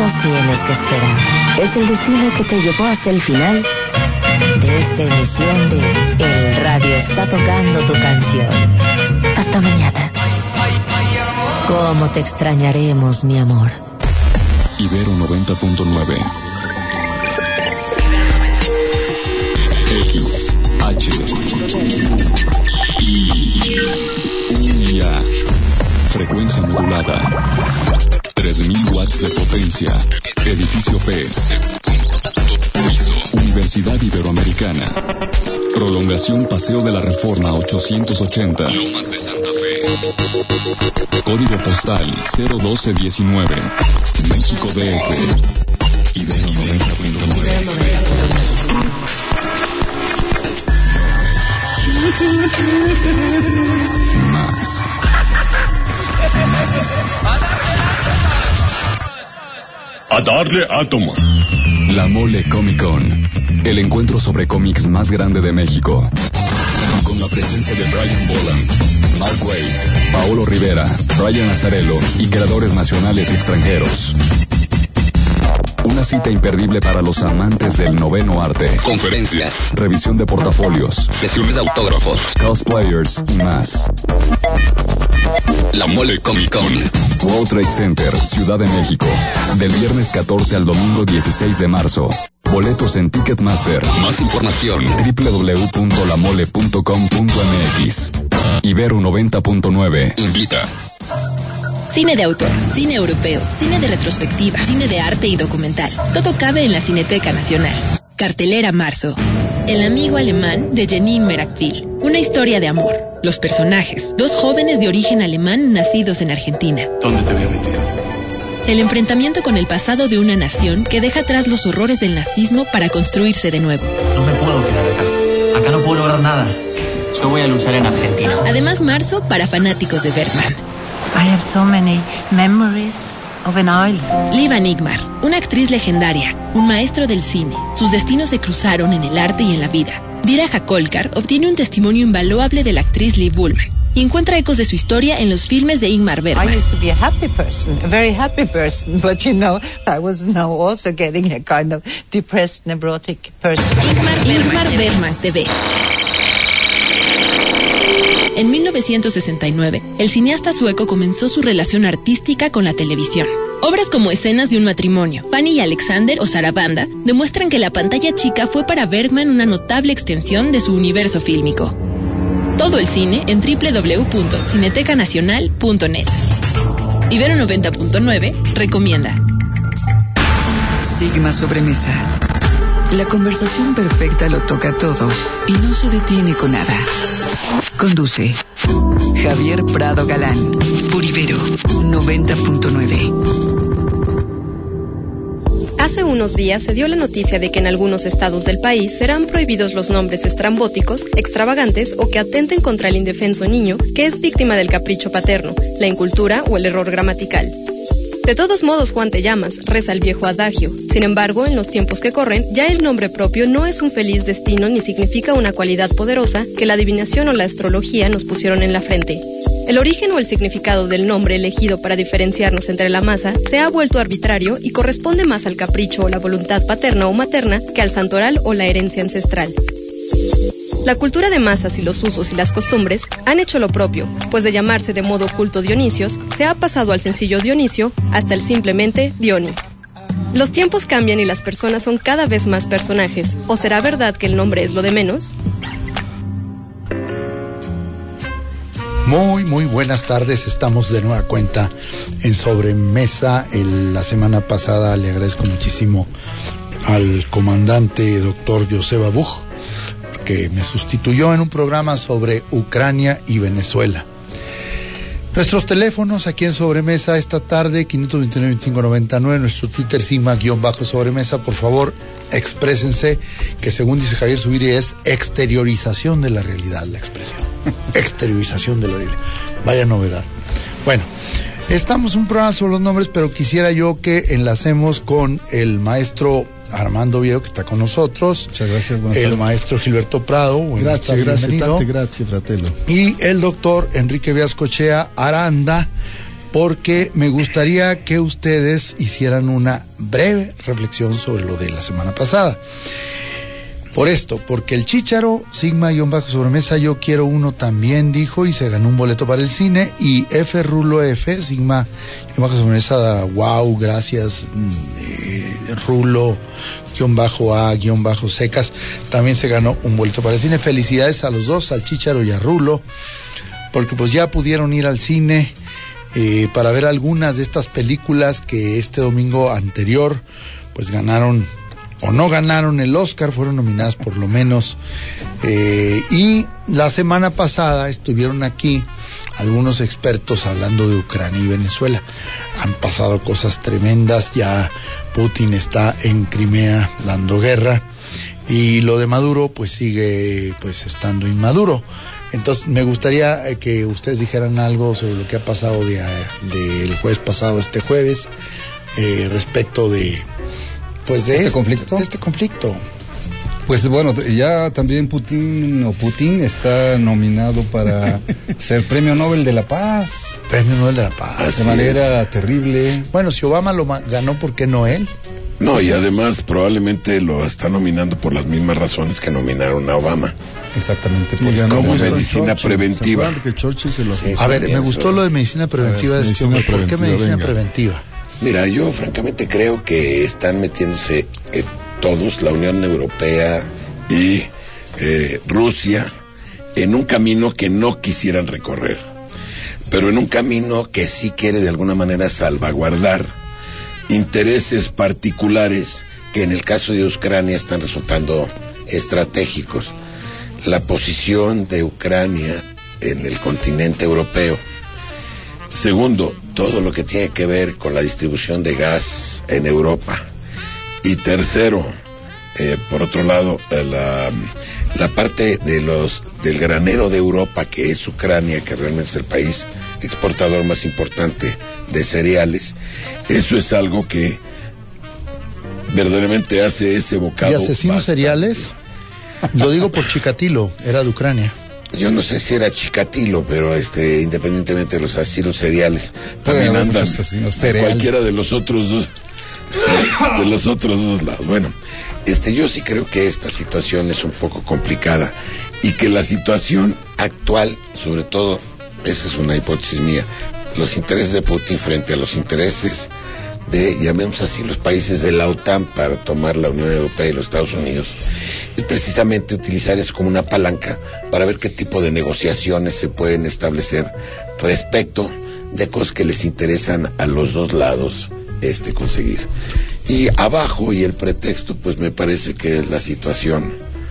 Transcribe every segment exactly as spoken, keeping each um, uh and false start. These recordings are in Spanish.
nos tienes que esperar. Es el destino que te llevó hasta el final de esta emisión de El Radio está tocando tu canción. Hasta mañana. ¿Cómo te extrañaremos, mi amor? Ibero noventa punto nueve. X, H, I, U, A. Frecuencia modulada. tres mil watts de potencia. Edificio P. Piso. Universidad Iberoamericana. Prolongación Paseo de la Reforma ochocientos ochenta. Lomas de Santa Fe. Código postal cero doce diecinueve. México D F. Ibero noventa punto nueve. Más. A darle átomo. La Mole Comic Con, el encuentro sobre cómics más grande de México. Con la presencia de Brian Bolland, Mark Waid, Paolo Rivera, Brian Azzarello y creadores nacionales y extranjeros. Una cita imperdible para los amantes del noveno arte. Conferencias, revisión de portafolios, sesiones de autógrafos, cosplayers y más. La Mole Comic Con. World Trade Center, Ciudad de México. Del viernes catorce al domingo dieciséis de marzo. Boletos en Ticketmaster. Más información. doble u doble u doble u punto la mole punto com punto m x. Ibero noventa punto nueve. Invita. Cine de autor, cine europeo, cine de retrospectiva, cine de arte y documental. Todo cabe en la Cineteca Nacional. Cartelera marzo. El amigo alemán de Janine Merakville. Una historia de amor. Los personajes. Dos jóvenes de origen alemán nacidos en Argentina. ¿Dónde te había metido? El enfrentamiento con el pasado de una nación que deja atrás los horrores del nazismo para construirse de nuevo. No me puedo quedar acá. Acá no puedo lograr nada. Yo voy a luchar en Argentina. Además, marzo para fanáticos de Bergman. I have so many memories of an island. Liv Anigmar, una actriz legendaria, un maestro del cine. Sus destinos se cruzaron en el arte y en la vida. Dira Jakolkar obtiene un testimonio invaluable de la actriz Liv Ullmann y encuentra ecos de su historia en los filmes de Ingmar Bergman. I used to be a happy person, a very happy person, but you know, I was now also getting a kind of depressed, neurotic person. Ingmar, Ingmar Bergman T V. En mil novecientos sesenta y nueve, el cineasta sueco comenzó su relación artística con la televisión. Obras como Escenas de un matrimonio, Fanny y Alexander o Sarabanda demuestran que la pantalla chica fue para Bergman una notable extensión de su universo fílmico. Todo el cine en doble u doble u doble u punto cineteca nacional punto net. Ibero noventa punto nueve recomienda. Sigma Sobremesa. La conversación perfecta lo toca todo y no se detiene con nada. Conduce Javier Prado Galán. Por Ibero noventa punto nueve. Hace unos días se dio la noticia de que en algunos estados del país serán prohibidos los nombres estrambóticos, extravagantes o que atenten contra el indefenso niño que es víctima del capricho paterno, la incultura o el error gramatical. De todos modos, Juan te llamas, reza el viejo adagio. Sin embargo, en los tiempos que corren, ya el nombre propio no es un feliz destino ni significa una cualidad poderosa que la adivinación o la astrología nos pusieron en la frente. El origen o el significado del nombre elegido para diferenciarnos entre la masa se ha vuelto arbitrario y corresponde más al capricho o la voluntad paterna o materna que al santoral o la herencia ancestral. La cultura de masas y los usos y las costumbres han hecho lo propio, pues de llamarse de modo oculto Dionisios, se ha pasado al sencillo Dionisio hasta el simplemente Dioni. Los tiempos cambian y las personas son cada vez más personajes. ¿O será verdad que el nombre es lo de menos? Muy, muy buenas tardes. Estamos de nueva cuenta en Sobremesa. El, la semana pasada le agradezco muchísimo al comandante doctor Joseba Buch, que me sustituyó en un programa sobre Ucrania y Venezuela. Nuestros teléfonos aquí en Sobremesa esta tarde, quinientos veintinueve, veinticinco noventa y nueve, nuestro Twitter, Sigma-Sobremesa, por favor, exprésense, que según dice Javier Zubiri es exteriorización de la realidad, la expresión. Exteriorización de la realidad. Vaya novedad. Bueno, estamos en un programa sobre los nombres, pero quisiera yo que enlacemos con el maestro Armando Viedo, que está con nosotros. Muchas gracias. El tardes. Maestro Gilberto Prado. Gracias, gracias, tante, gracias, fratello. Y el doctor Enrique Viascochea Aranda, porque me gustaría que ustedes hicieran una breve reflexión sobre lo de la semana pasada. Por esto, porque el Chícharo, Sigma-sobremesa, yo quiero uno también, dijo, y se ganó un boleto para el cine. Y F Rulo F, Sigma-sobremesa, wow, gracias, eh, Rulo, guión bajo A, guión bajo secas, también se ganó un boleto para el cine. Felicidades a los dos, al Chícharo y a Rulo, porque pues ya pudieron ir al cine eh, para ver algunas de estas películas que este domingo anterior pues ganaron o no ganaron el Oscar, fueron nominadas por lo menos. Eh, y la semana pasada estuvieron aquí algunos expertos hablando de Ucrania y Venezuela. Han pasado cosas tremendas, ya Putin está en Crimea dando guerra y lo de Maduro pues sigue pues estando inmaduro. Entonces me gustaría que ustedes dijeran algo sobre lo que ha pasado del de, de jueves pasado, este jueves, eh, respecto de pues de este, este conflicto. De este conflicto. Pues bueno, ya también Putin o Putin está nominado para ser Premio Nobel de la Paz. Premio Nobel de la Paz. De manera es. terrible. Bueno, si Obama lo ganó, ¿por qué no él? No, y además probablemente lo está nominando por las mismas razones que nominaron a Obama. Exactamente. Pues como medicina Churchill, preventiva. Que Churchill se lo sí, a ver, me gustó lo de medicina preventiva. Ver, medicina ¿Por preventiva, qué medicina venga. preventiva? Mira, yo francamente creo que están metiéndose eh, todos, la Unión Europea y eh, Rusia, en un camino que no quisieran recorrer, pero en un camino que sí quiere de alguna manera salvaguardar intereses particulares que en el caso de Ucrania están resultando estratégicos. La posición de Ucrania en el continente europeo. Segundo, todo lo que tiene que ver con la distribución de gas en Europa. Y tercero, eh, por otro lado, la, la parte de los del granero de Europa, que es Ucrania, que realmente es el país exportador más importante de cereales. Eso es algo que verdaderamente hace ese bocado. ¿Y asesinos bastante. cereales? Lo digo por Chikatilo, era de Ucrania. Yo no sé si era Chikatilo, pero este, independientemente de los asesinos cereales, también Bueno, andan asesinos a cereales. cualquiera de los otros dos, de los otros dos lados. Bueno, este, yo sí creo que esta situación es un poco complicada y que la situación actual, sobre todo, esa es una hipótesis mía, los intereses de Putin frente a los intereses de, llamemos así, los países de la OTAN para tomar la Unión Europea y los Estados Unidos, es precisamente utilizar eso como una palanca para ver qué tipo de negociaciones se pueden establecer respecto de cosas que les interesan a los dos lados este conseguir. Y abajo, y el pretexto, pues me parece que es la situación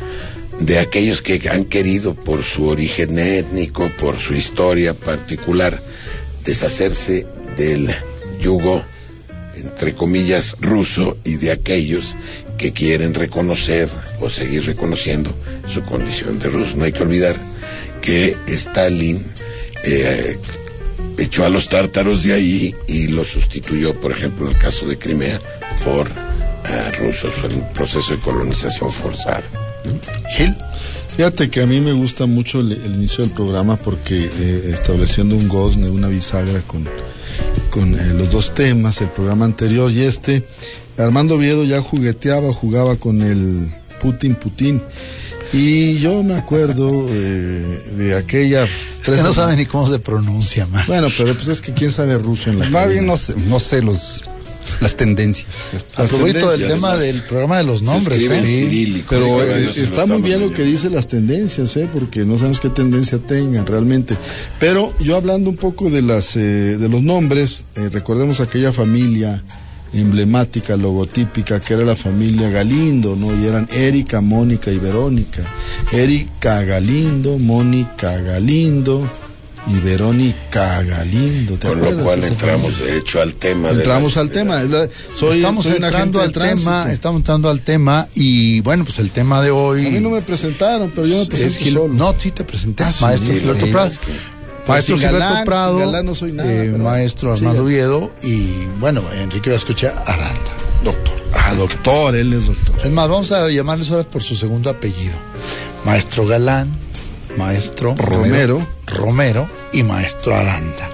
de aquellos que han querido, por su origen étnico, por su historia particular, deshacerse del yugo, entre comillas, ruso, y de aquellos que quieren reconocer o seguir reconociendo su condición de ruso. No hay que olvidar que Stalin eh, echó a los tártaros de ahí y los sustituyó, por ejemplo, en el caso de Crimea, por uh, rusos en un proceso de colonización forzada. Gil. Fíjate que a mí me gusta mucho el, el inicio del programa porque eh, estableciendo un gozne, una bisagra con, con eh, los dos temas, el programa anterior y este, Armando Oviedo ya jugueteaba, jugaba con el Putin Putin. Y yo me acuerdo eh, de aquella... Es que no sabe ni cómo se pronuncia, man. Bueno, pero pues es que quién sabe ruso en la Más bien no sé, no sé los... las tendencias. A propósito del tema del programa de los nombres, se escribe ¿eh? en cirílico, pero eh, eh, está muy bien lo que dice las tendencias, ¿eh? Porque no sabemos qué tendencia tengan realmente. Pero yo hablando un poco de las eh, de los nombres, eh, recordemos aquella familia emblemática, logotípica, que era la familia Galindo, ¿no? Y eran Erika, Mónica y Verónica. Erika Galindo, Mónica Galindo y Verónica Galindo. Con lo cual entramos familia? de hecho al tema. Entramos de la, al de tema. la... Soy, estamos soy entrando al tema, estamos entrando al tema y bueno, pues el tema de hoy. A mí no me presentaron, pero yo me presenté Gil... solo. No, sí te presenté. Ah, maestro sí, Gilberto sí, Prado. es que... Maestro sin Gilberto galán, Prado, sin galán no soy nada, eh, pero... maestro Armando sí, Oviedo y bueno, Enrique Vascocha Aranda, doctor. Ah, doctor, él es doctor. Es más, vamos a llamarles ahora por su segundo apellido. Maestro Galán, maestro Romero, Romero y maestro Aranda.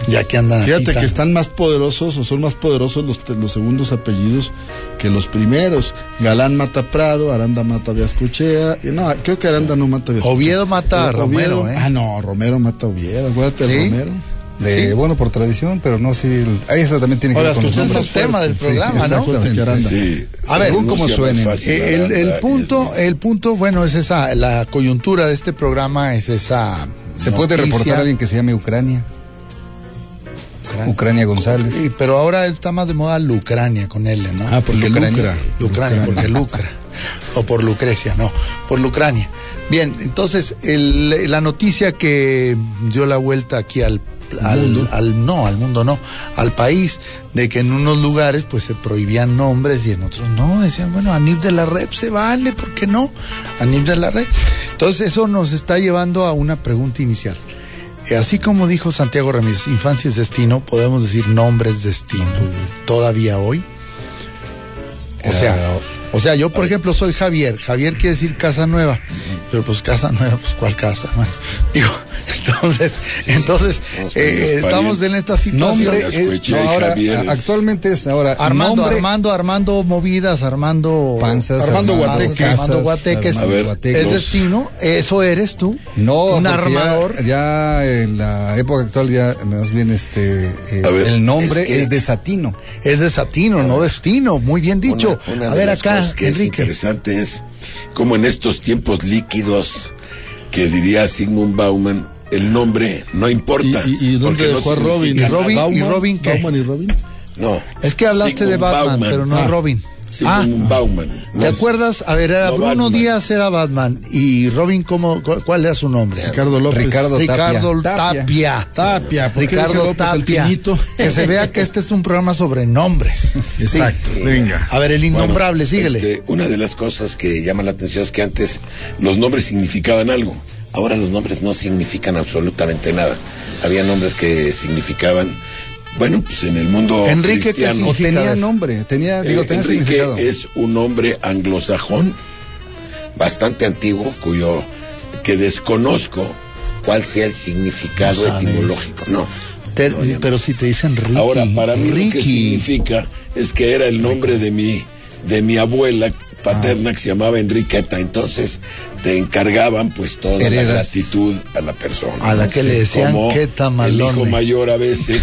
Ya que andan así. Fíjate tan- que están más poderosos o son más poderosos los, los segundos apellidos que los primeros. Galán mata Prado, Aranda mata Viascochea. y No, creo que Aranda no mata Viascochea. Oviedo mata a Oviedo- Romero, ¿eh? Ah, no, Romero mata a Oviedo. Acuérdate de ¿Sí? Romero. De, Sí. Bueno, por tradición, pero no si el- ahí eso también tiene que Ahora, ver con es los que ese nombres. es el tema del Sí, programa, ¿no? exactamente. Que Aranda. Sí, A ver, según como pronuncia más suenen. fácil Eh, el, Aranda el y punto, es- el punto, bueno, es esa, la coyuntura de este programa es esa. Se puede noticia. reportar a alguien que se llame Ucrania. Ucrania. Ucrania González. Sí, pero ahora está más de moda Lucrania con L, ¿no? Ah, porque Lucrania. lucra. Lucrania, porque lucra. O por Lucrecia, no, por Lucrania. Bien, entonces, el- la noticia que dio la vuelta aquí al, al, al- no, al mundo no, al país, de que en unos lugares pues se prohibían nombres y en otros no, decían, bueno, Anib de la Rep se vale, ¿por qué no? Anib de la Rep. Entonces, eso nos está llevando a una pregunta inicial. Eh, Así como dijo Santiago Ramírez, infancia es destino, podemos decir nombre es destino, todavía hoy. O sea, o sea, yo por ejemplo soy Javier, Javier quiere decir casa nueva, pero pues casa nueva, pues ¿cuál casa? Bueno, digo, entonces, entonces eh, estamos en esta situación. Nombre Las es, Cuechea no, y ahora, Javieres. a- actualmente es ahora Armando, nombre, Armando, Armando Movidas, Armando Panzas, Armando Armando Guateques. Armando Guateques. A ver, Guateques. Es los- destino, eso eres tú. No, un porque armador. Ya, ya en la época actual ya más bien este eh, A ver, el nombre es es, que- desatino. Es desatino, no destino. Muy bien dicho. Una, una a de ver las acá, cosas que es Enrique. interesante es como en estos tiempos líquidos que diría Sigmund Bauman, el nombre no importa. ¿Y, y, y dónde porque no dejó a Robin? significa ¿Y Robin? nada. ¿Y Robin qué? Bauman y Robin. No. Es que hablaste de Sigmund Batman, Bauman. pero no Ah, Robin. Sigmund Bauman. ¿Te No, acuerdas? A ver, era no, Bruno Batman. Díaz era Batman y Robin, ¿cómo, cu- ¿cuál era su nombre? Ricardo López. Ricardo Ricardo Tapia. Tapia. Tapia, ¿por qué Ricardo dije López, el Tapia. finito? Que se vea que este es un programa sobre nombres. Exacto. Sí. Venga. A ver, el innombrable, Bueno, síguele. este, una de las cosas que llama la atención es que antes los nombres significaban algo. Ahora los nombres no significan absolutamente nada. Había nombres que significaban, bueno, pues en el mundo Enrique, ¿qué cristiano. O significa? tenía nombre, tenía, digo, Eh, tenía Enrique significado. es un nombre anglosajón bastante antiguo cuyo que desconozco cuál sea el significado No sabes. etimológico. No. Te- no, ya no. pero si te dicen Ricky. Ahora, para mí lo que Ricky. significa es que era el nombre de mi, de mi abuela paterna que se llamaba Enriqueta. Entonces te encargaban pues toda Heredas. la gratitud a la persona. A la que le decían, Como "Qué el tamalone". hijo mayor a veces.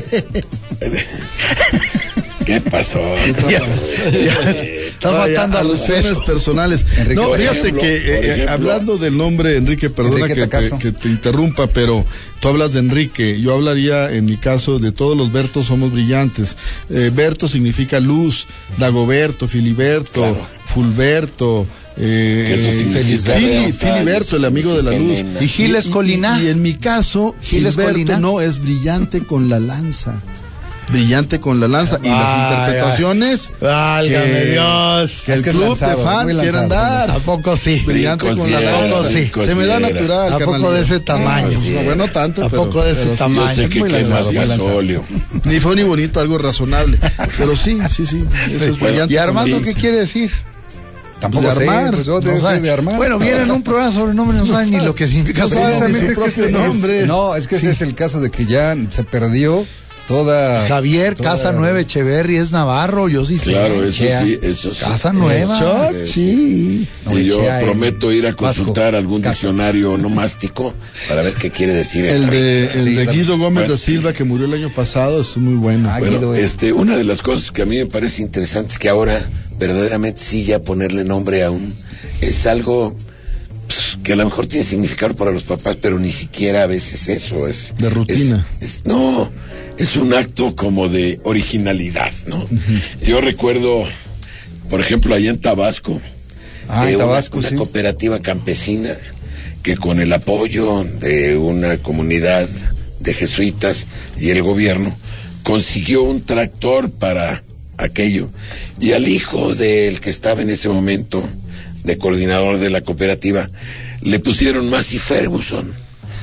¿Qué pasó? Ya, ya, está Vaya, faltando al alusiones respeto. personales. Enrique, no, por fíjate ejemplo, que por eh, ejemplo. hablando del nombre Enrique, perdona Enrique que te, Tacazo. que te interrumpa, pero tú hablas de Enrique. Yo hablaría en mi caso de todos los Bertos somos brillantes. Eh, Berto significa luz, Dagoberto, Filiberto, Claro. Fulberto. Eh, Que eso eh, significa Fili- lealtad, Filiberto, el eso amigo de la luz. significa ¿Y Giles Colina? Y, en mi caso, Giles Gilberto Colina. no es brillante con la lanza. Brillante con la lanza. Y las Vaya. interpretaciones. Válgame que- Dios. Que Es el que es club lanzado, de fan muy quiere lanzado, andar. ¿A poco sí? Brillante con la Brincos lanza. diera, Sí. brincos Se me da diera. natural, ¿A poco carnalillo. de ese tamaño? No, bueno, no tanto. ¿A pero- poco de ese pero sí. tamaño? Yo sé que Muy quemas lanzado, muy lanzado. gasóleo. Ni fue ni bonito, algo razonable. Pero sí, sí, sí. Eso es Bueno, brillante ¿Y con Armando lanza. qué quiere decir? Tampoco de sé, armar. pues yo No debe sabe. ser de armar. Bueno, viene en un programa sobre nombres, no saben ni lo que significa No su saben nombre. ni su Precisamente propio que ese es- nombre. No, es que ese es el caso de que ya se perdió toda. Javier, toda- Casa Nueva Echeverri es Navarro, yo sí sé. Claro, eso Chea. sí, eso sí. Casa Nueva. Eso Choc, sí. sí. Y yo Chea en prometo ir a Vasco. consultar algún Casa. diccionario nomástico para ver qué quiere decir El de, el Sí, de la- Guido Gómez bueno. da Silva, que murió el año pasado, es muy bueno. Ah, Bueno, Guido, eh. este, una de las cosas que a mí me parece interesante es que ahora verdaderamente sí ya ponerle nombre a un es algo pues, que a lo mejor tiene significado para los papás, pero ni siquiera a veces eso es De rutina. es- es- no, es un acto como de originalidad, ¿no? Yo recuerdo, por ejemplo, allá en Tabasco, Ah, de en una- Tabasco, una sí. cooperativa campesina que con el apoyo de una comunidad de jesuitas y el gobierno consiguió un tractor para aquello y al hijo del que estaba en ese momento de coordinador de la cooperativa le pusieron Massey Ferguson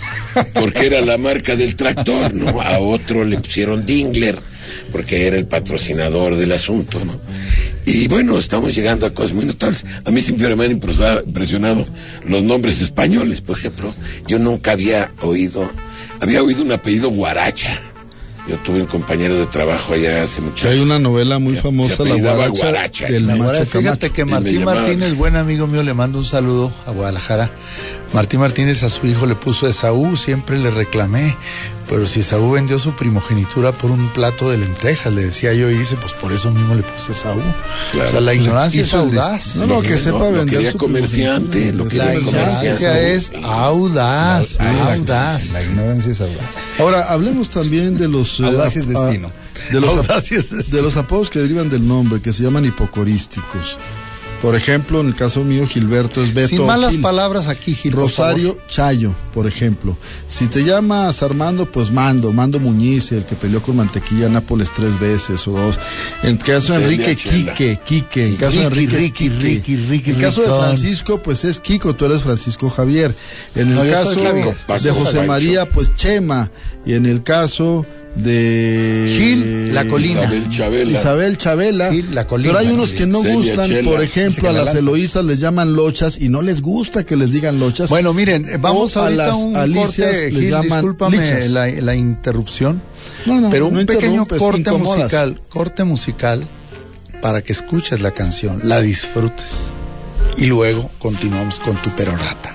porque era la marca del tractor, ¿no? A otro le pusieron Dingler porque era el patrocinador del asunto, ¿no? Y bueno, estamos llegando a cosas muy notables. A mí siempre me han impresionado, impresionado los nombres españoles, por ejemplo. Yo nunca había oído, había oído un apellido Guaracha, Yo tuve un compañero de trabajo allá hace mucho tiempo. Hay una novela muy se, famosa, se La Guaracha, Guaracha del la Macho Guaracha. Fíjate Camacho. que Martín Martínez, buen amigo mío, le mando un saludo a Guadalajara. Martín Martínez a su hijo le puso Esaú, siempre le reclamé, pero si Esaú vendió su primogenitura por un plato de lentejas, le decía yo, y dice, pues por eso mismo le puse Esaú. Claro. O sea, la ignorancia es audaz. No, no, que, que sepa no, vender lo quería su comerciante. Lo la ignorancia es audaz, la, audaz. La ignorancia es audaz. Ahora, hablemos también de los... Audaz es destino. A, de, los, de los apodos que derivan del nombre, que se llaman hipocorísticos. Por ejemplo, en el caso mío, Gilberto es Beto. Sin malas Gil. palabras aquí, Gil. Rosario Chayo, por ejemplo. Si te llamas Armando, pues Mando, Mando Muñiz, el que peleó con Mantequilla Nápoles tres veces o dos. En el caso de Enrique, Quique, Quique. En el caso de Enrique, Ricky, Ricky, Ricky. En el caso de Francisco, pues es Kiko, tú eres Francisco Javier. En el no, caso de José María, pues Chema. Y en el caso de Gil, La Colina. Isabel Chabela. Isabel Chabela. Gil, La Colina. Pero hay unos que no Celia gustan, Chela. por ejemplo, a las Eloísas les llaman lochas y no les gusta que les digan lochas. Bueno, miren, vamos a ahorita las un Alicias corte, les Gil, llaman discúlpame lichas. la, la interrupción, no, no, pero un no pequeño corte incomodas. musical, corte musical para que escuches la canción, la disfrutes y luego continuamos con tu perorata.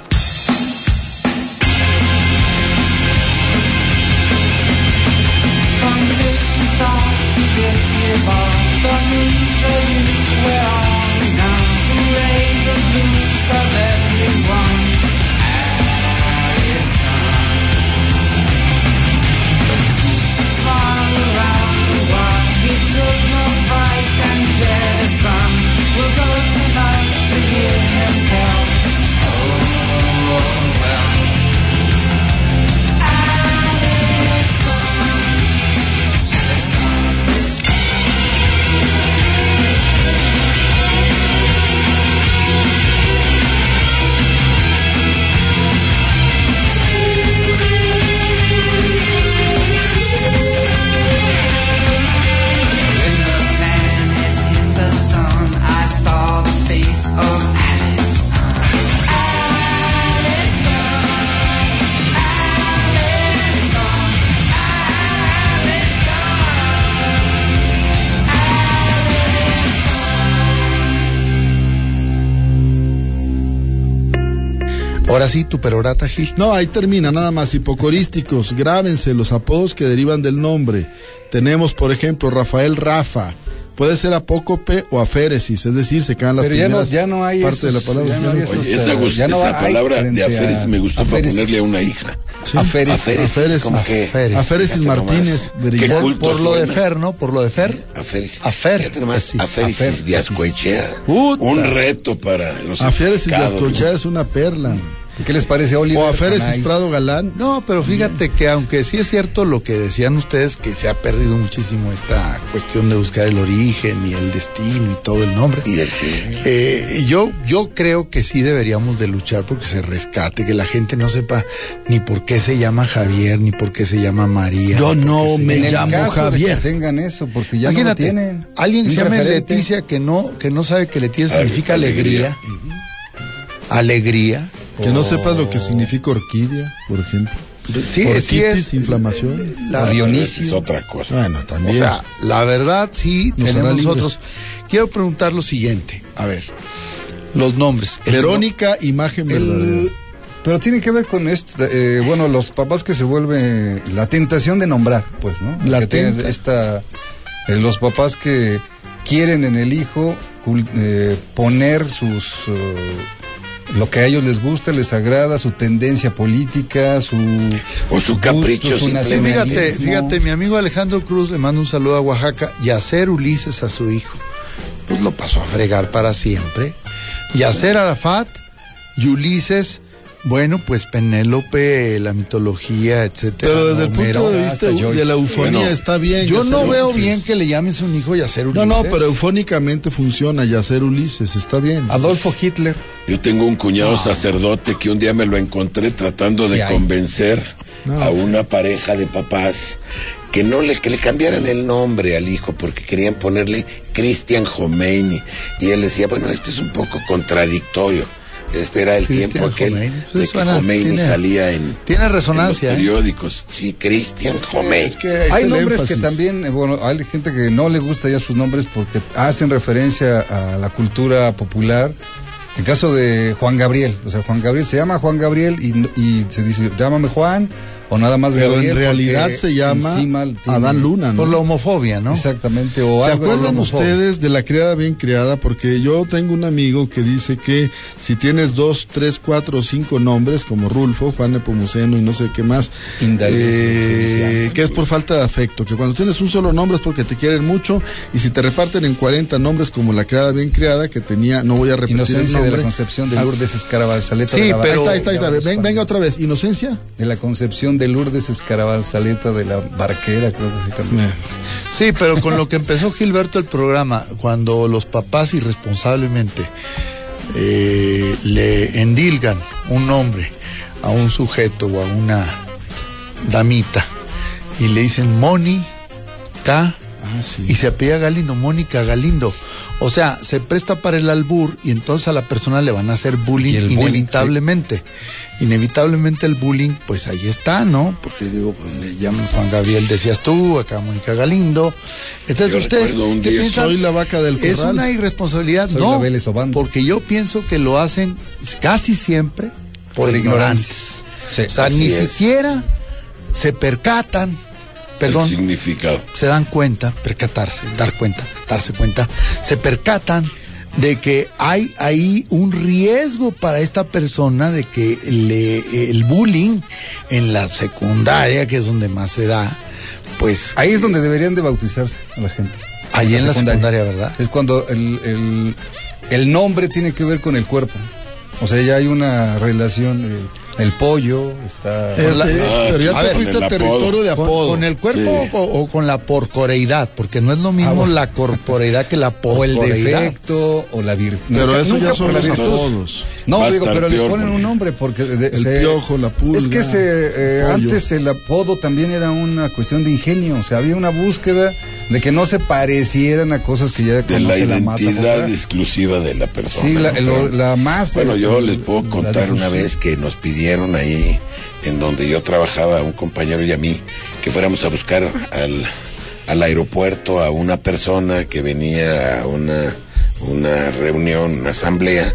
Ahora sí, tu perorata, Gil. No, ahí termina, nada más. Hipocorísticos, grábense los apodos que derivan del nombre. Tenemos, por ejemplo, Rafael Rafa. Puede ser apócope o aféresis, es decir, se quedan las pero primeras ya no, ya no hay parte esos, de la palabra. Ya no hay esos, Oye, esa, gust, ya no esa palabra de aféresis a, me gustó aféresis. para ponerle a una hija. Sí. Aféresis. Aféresis, Aféresis. como que... Aféresis, Aféresis Martínez. Qué culto por lo suena. de Fer, ¿no? Por lo de Fer. Aféresis. Afer. Fíjate nomás, Sí. Aféresis Afer. Viascoechea. Puta. Un reto para los Aféresis pescados, Viascoechea ¿no? es una perla. ¿Qué les parece, Oliver? O Aféresis Anais? Prado Galán. No, pero fíjate que aunque sí es cierto lo que decían ustedes, que se ha perdido muchísimo esta cuestión de buscar el origen y el destino y todo el nombre. Y el sí. Eh, yo, yo creo que sí deberíamos de luchar porque se rescate, que la gente no sepa ni por qué se llama Javier, ni por qué se llama María. Yo no me En el llamo caso Javier. de que tengan eso, porque ya Imagínate, no lo tienen. alguien que Un se llama referente. Leticia que no, que no sabe que Leticia significa alegría. Alegría. Alegría. Que no sepas lo que significa orquídea, por ejemplo. Sí, Orquitis, sí es inflamación. la- Dionisio es otra cosa. Bueno, O también. sea, la verdad sí Nos hará tenemos libres. nosotros. Quiero preguntar lo siguiente, a ver, los nombres. El Verónica, imagen verdadera. El, pero tiene que ver con esto, eh, bueno, los papás que se vuelven la tentación de nombrar, pues, ¿no? La que tienen tenta. esta, eh, los papás que quieren en el hijo cul- eh, poner sus eh, lo que a ellos les gusta, les agrada, su tendencia política, su O su gusto, capricho, su simplemente. Sí, fíjate, nacionalismo. fíjate, mi amigo Alejandro Cruz le manda un saludo a Oaxaca y hacer Ulises a su hijo. Pues lo pasó a fregar para siempre. Y hacer Arafat y Ulises, bueno, pues Penélope, la mitología, etcétera. Pero desde el Homero. punto de vista hasta Joyce. de la eufonía Bueno, está bien. Yo no Yacer veo Ulises. bien que le llames a un hijo Yacer No, Ulises. no, pero eufónicamente funciona Yacer Ulises, está bien. Adolfo Hitler. Yo tengo un cuñado sacerdote que un día me lo encontré tratando de Sí hay. convencer No. a una pareja de papás que no le, que le cambiaran el nombre al hijo porque querían ponerle Cristian Jomeini. Y él decía, bueno, esto es un poco contradictorio. Este era el Cristian tiempo aquel Jomeini. de Pues que suena, Jomeini tiene- salía en, tiene resonancia, en ¿eh? los periódicos. Sí, Cristian Jomeini. Es que ahí está Hay el nombres énfasis. que también, eh, bueno, hay gente que no le gusta ya sus nombres porque hacen referencia a la cultura popular. En caso de Juan Gabriel, o sea, Juan Gabriel se llama Juan Gabriel y, y se dice, llámame Juan o nada más Pero Gabriel. en realidad porque se llama encima tiene- Adán Luna, ¿no? Por la homofobia, ¿no? Exactamente. O ¿Se algo acuerdan homofóbico. ustedes de la criada bien criada? Porque yo tengo un amigo que dice que si tienes dos, tres, cuatro o cinco nombres, como Rulfo, Juan Nepomuceno y no sé qué más, Indalecio, eh, Feliciano. que es por falta de afecto, que cuando tienes un solo nombre es porque te quieren mucho, y si te reparten en cuarenta nombres como la criada bien criada, que tenía, no voy a repetir el Inocencia nombre. de la Concepción de Lourdes Escarabalzaleta. Sí, de la pero- Ahí está, ahí está, ahí está. Ven, venga otra vez. ¿Inocencia? De la Concepción de Lourdes Escarabalzaleta de la Barquera, creo que se llama. Sí, pero con lo que empezó Gilberto el programa, cuando los papás irresponsablemente eh, le endilgan un nombre a un sujeto o a una damita y le dicen Mónica Ah, sí. y se apellida Galindo, Mónica Galindo. O sea, se presta para el albur y entonces a la persona le van a hacer bullying Y el bullying, inevitablemente. Inevitablemente el bullying, pues ahí está, ¿no? Porque digo, pues, le llaman Juan Gabriel, decías tú, acá Mónica Galindo. Entonces Yo ustedes, recuerdo un ¿qué día- piensan? Soy la vaca del corral. Es una irresponsabilidad, Soy no, la Vélez Obando. porque yo pienso que lo hacen casi siempre por, Por ignorantes. Sí, o sea, así ni es. siquiera se percatan, perdón, El significado. se dan cuenta, percatarse, dar cuenta, darse cuenta, se percatan de que hay ahí un riesgo para esta persona de que le, el bullying en la secundaria, que es donde más se da, pues Ahí es donde deberían de bautizarse a la gente. ahí en la secundaria, ¿verdad? Es cuando el, el, el nombre tiene que ver con el cuerpo. O sea, ya hay una relación. eh, el pollo está. Este, Ah, pero ya a te ver, fuiste con a el territorio apodo. de ¿Con, apodo. con el cuerpo Sí. o, o con la porcoreidad? Porque no es lo mismo Ah, bueno. la corporeidad que la O el porcoreidad. defecto o la virtud. Pero eso Nunca ya son por la los virtud. apodos. No, Va a digo, estar pero le peor, ponen porque- un nombre porque de- El piojo, la pulga, Es que se, eh, el pollo. antes el apodo también era una cuestión de ingenio, o sea, había una búsqueda de que no se parecieran a cosas que ya De la conoce la masa identidad popular. exclusiva de la persona. Sí, la, ¿no? lo- Pero- la masa. Bueno, yo les puedo la contar difusión. una vez que nos pidieron ahí, en donde yo trabajaba, un compañero y a mí, que fuéramos a buscar al, al aeropuerto a una persona que venía a una, una reunión, una asamblea,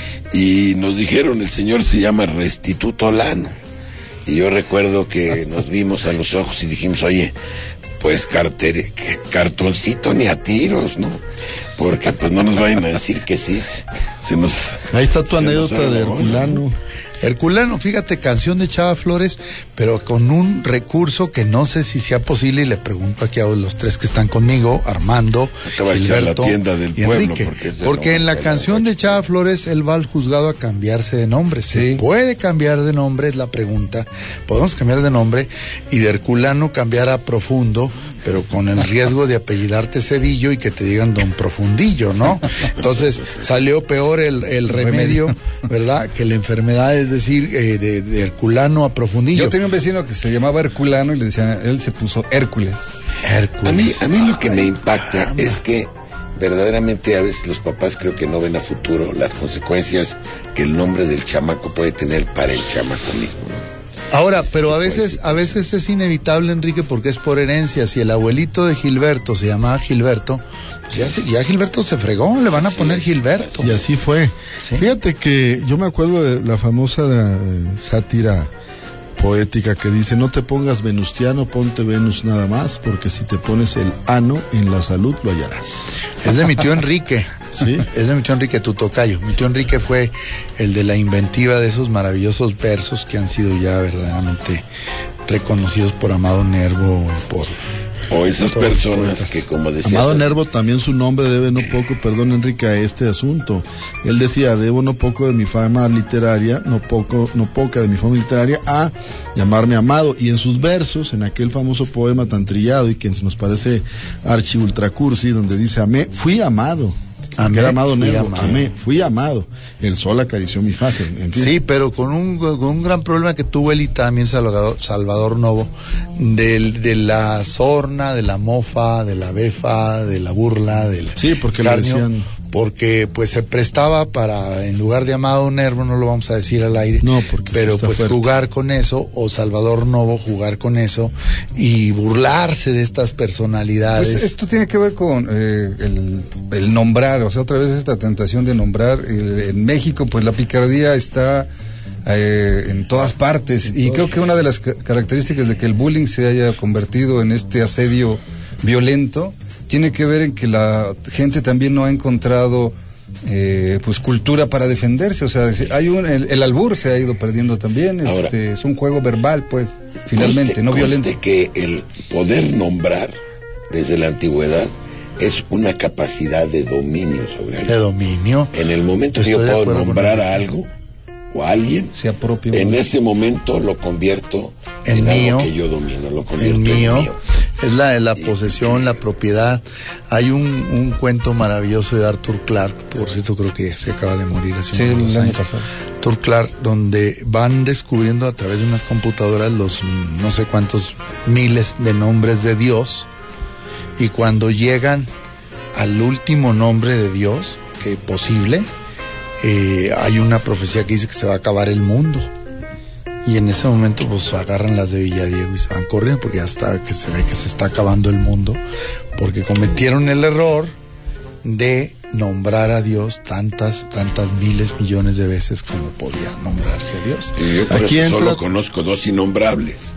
y nos dijeron, el señor se llama Restituto Lano. Y yo recuerdo que nos vimos a los ojos y dijimos, oye, pues carter- cartoncito ni a tiros, ¿no? Porque pues no nos vayan a decir que sí, se nos... Ahí está tu se nos anécdota de armó, ¿no? Herculano. Herculano, fíjate, canción de Chava Flores, pero con un recurso que no sé si sea posible, y le pregunto aquí a los tres que están conmigo, Armando, Te va a echar la Gilberto tienda del y pueblo, Enrique. porque es de Porque en la nombre, canción la de Chava Flores, él va al juzgado a cambiarse de nombre. ¿Se Sí. puede cambiar de nombre? Es la pregunta. Podemos cambiar de nombre y de Herculano cambiar a Profundo, pero con el riesgo de apellidarte Cedillo y que te digan Don Profundillo, ¿no? Entonces salió peor el, el remedio, ¿verdad? Que la enfermedad, es decir, eh, de, de Herculano a Profundillo. Yo tenía un vecino que se llamaba Herculano y le decían, él se puso Hércules. Hércules. A mí, a mí lo que me impacta es que verdaderamente a veces los papás creo que no ven a futuro las consecuencias que el nombre del chamaco puede tener para el chamaco mismo, ¿no? Ahora, pero a tipo de veces, a veces es inevitable, Enrique, porque es por herencia. Si el abuelito de Gilberto se llamaba Gilberto, pues ya, se- ya Gilberto se fregó, le van a Así poner es, Gilberto. Y así fue. Sí. Fíjate que yo me acuerdo de la famosa eh, sátira poética que dice, no te pongas venustiano, ponte Venus nada más, porque si te pones el ano en la salud lo hallarás. Es de mi tío Enrique. Sí. Es de mi tío Enrique, tu tocayo. Mi tío Enrique fue el de la inventiva de esos maravillosos versos que han sido ya verdaderamente reconocidos por Amado Nervo y por... O esas Todos los personas poetas. que, como decías, Amado hace- Nervo también su nombre debe no poco, perdón Enrique, a este asunto. Él decía, debo no poco de mi fama literaria, no poco, no poca de mi fama literaria a llamarme Amado. Y en sus versos, en aquel famoso poema tan trillado y que nos parece archi ultra cursi, donde dice, amé, fui amado. Amé, Era Amado fui Nervo, amado. amé, fui amado. El sol acarició mi faz, en, en fin. Sí, pero con un, con un gran problema que tuvo él y también Salvador, Salvador Novo, del, de la sorna, de la mofa, de la befa, de la burla, del Sí, porque le escarnio, decían- porque pues se prestaba para, en lugar de Amado Nervo, no lo vamos a decir al aire, no, porque pero pues fuerte. Jugar con eso, o Salvador Novo jugar con eso y burlarse de estas personalidades. Pues esto tiene que ver con eh, el, el nombrar, o sea, otra vez esta tentación de nombrar. Eh, en México pues la picardía está eh, en todas partes, y creo que una de las ca- características de que el bullying se haya convertido en este asedio violento tiene que ver en que la gente también no ha encontrado eh, pues cultura para defenderse. O sea, hay un, el, el albur se ha ido perdiendo también. Ahora, este, es un juego verbal, pues, finalmente, conste, no conste violento. Que el poder nombrar desde la antigüedad es una capacidad de dominio sobre algo. De dominio. En el momento que yo puedo nombrar a algo o a alguien, se apropia, en ese momento lo convierto en, en mío, algo que yo domino, lo convierto en en mío. mío. Es la, la posesión, la propiedad. Hay un, un cuento maravilloso de Arthur Clarke, por cierto creo que se acaba de morir hace sí, unos el año años. pasado. Arthur Clarke, donde van descubriendo a través de unas computadoras los no sé cuántos miles de nombres de Dios, y cuando llegan al último nombre de Dios que posible, eh, hay una profecía que dice que se va a acabar el mundo. Y en ese momento pues agarran las de Villadiego y se van corriendo, porque ya está, que se ve que se está acabando el mundo, porque cometieron el error de nombrar a Dios tantas, tantas miles, millones de veces como podía nombrarse a Dios. Y yo por Aquí eso entra... solo conozco dos innombrables.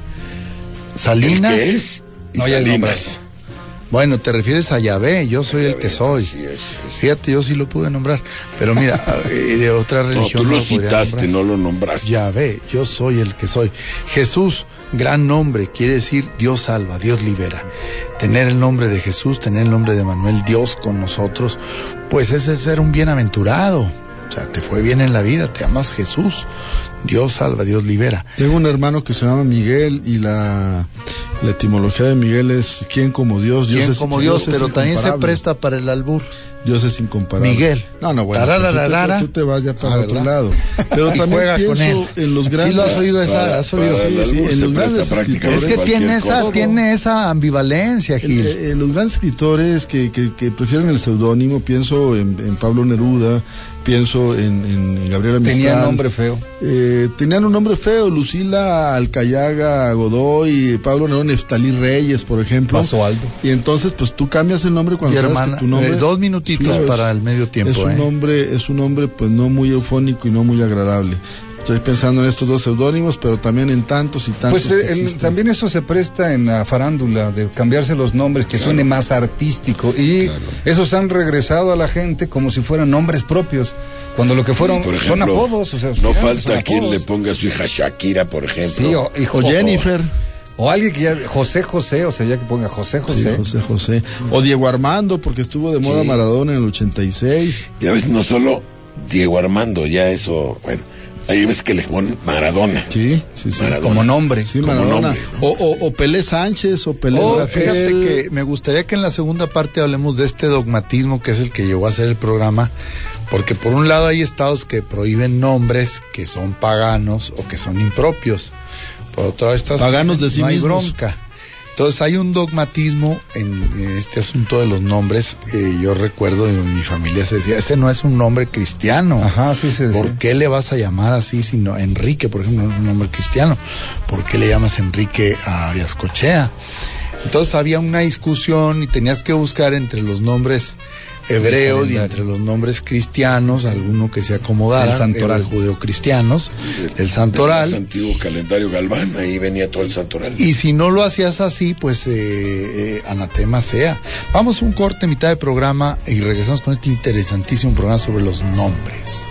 Salinas. El que es y no, Salinas. Bueno, te refieres a Yahvé, yo soy el que soy. Sí, es, es. Fíjate, yo sí lo pude nombrar. Pero mira, eh, de otra religión. No, tú no lo lo citaste, no lo nombraste. Yahvé, yo soy el que soy. Jesús, gran nombre, quiere decir Dios salva, Dios libera. Tener el nombre de Jesús, tener el nombre de Manuel, Dios con nosotros, pues ese es ser un bienaventurado. O sea, te fue bien en la vida, te amas Jesús. Dios salva, Dios libera. Tengo un hermano que se llama Miguel, y la, la etimología de Miguel es ¿quién como Dios? Dios ¿Quién es, como Dios? Dios pero es también se incomparable. presta para el albur. Dios es incomparable. Miguel. No, no, bueno, pues tú, tú te vas ya para ah, otro ¿verdad? lado. Pero Y también juega pienso con él. en los grandes... Sí lo has oído esa, has oído. Sí, sí, en los grandes Es que tiene esa, tiene esa ambivalencia, Gil. En, en los grandes escritores que, que, que prefieren el seudónimo, pienso en, en Pablo Neruda, pienso en, en Gabriela Mistral. Tenía nombre feo. Eh, tenían un nombre feo, Lucila Alcayaga Godoy, Pablo Neruda, Neftalí Reyes, por ejemplo. Basualdo. Y entonces, pues tú cambias el nombre cuando Y sabes hermana, que tu nombre... eh, dos minutitos claro, para es, el medio tiempo. Es un eh. nombre, es un nombre pues no muy eufónico y no muy agradable. Estoy pensando en estos dos seudónimos, pero también en tantos y tantos. Pues el, el, también eso se presta en la farándula, de cambiarse los nombres, que claro, suene más artístico. Y claro, esos han regresado a la gente como si fueran nombres propios, cuando lo que fueron por ejemplo, son apodos. O sea, no falta quien le ponga a su hija Shakira, por ejemplo. Sí, o, hijo, o Jennifer. O, o alguien que ya, José José, o sea, ya que ponga José José. Sí, José José. O Diego Armando, porque estuvo de moda sí. Maradona en el ochenta y seis. Ya ves, no solo Diego Armando, ya eso, bueno. Ahí ves que le ponen Maradona. Sí, sí, sí. Maradona. Como nombre. Sí, como Maradona. Nombre, ¿no? o, o, o Pelé Sánchez, o Pelé oh, Rafael. Fíjate que me gustaría que en la segunda parte hablemos de este dogmatismo que es el que llevó a hacer el programa, porque por un lado hay estados que prohíben nombres que son paganos o que son impropios. Por otro lado, estas paganos de sí no hay mismos. bronca. Entonces hay un dogmatismo en, en este asunto de los nombres. Eh, yo recuerdo de mi familia se decía, ese no es un nombre cristiano. Ajá, sí se decía. ¿Por qué le vas a llamar así? Sino Enrique, por ejemplo, no es un nombre cristiano. ¿Por qué le llamas Enrique a Viascochea? Entonces había una discusión y tenías que buscar entre los nombres hebreos y entre los nombres cristianos alguno que se acomodara, el santoral, judeocristianos, el santoral. El antiguo calendario Galván, ahí venía todo el santoral. Y si no lo hacías así, pues eh, eh, anatema sea. Vamos a un corte, mitad de programa, y regresamos con este interesantísimo programa sobre los nombres.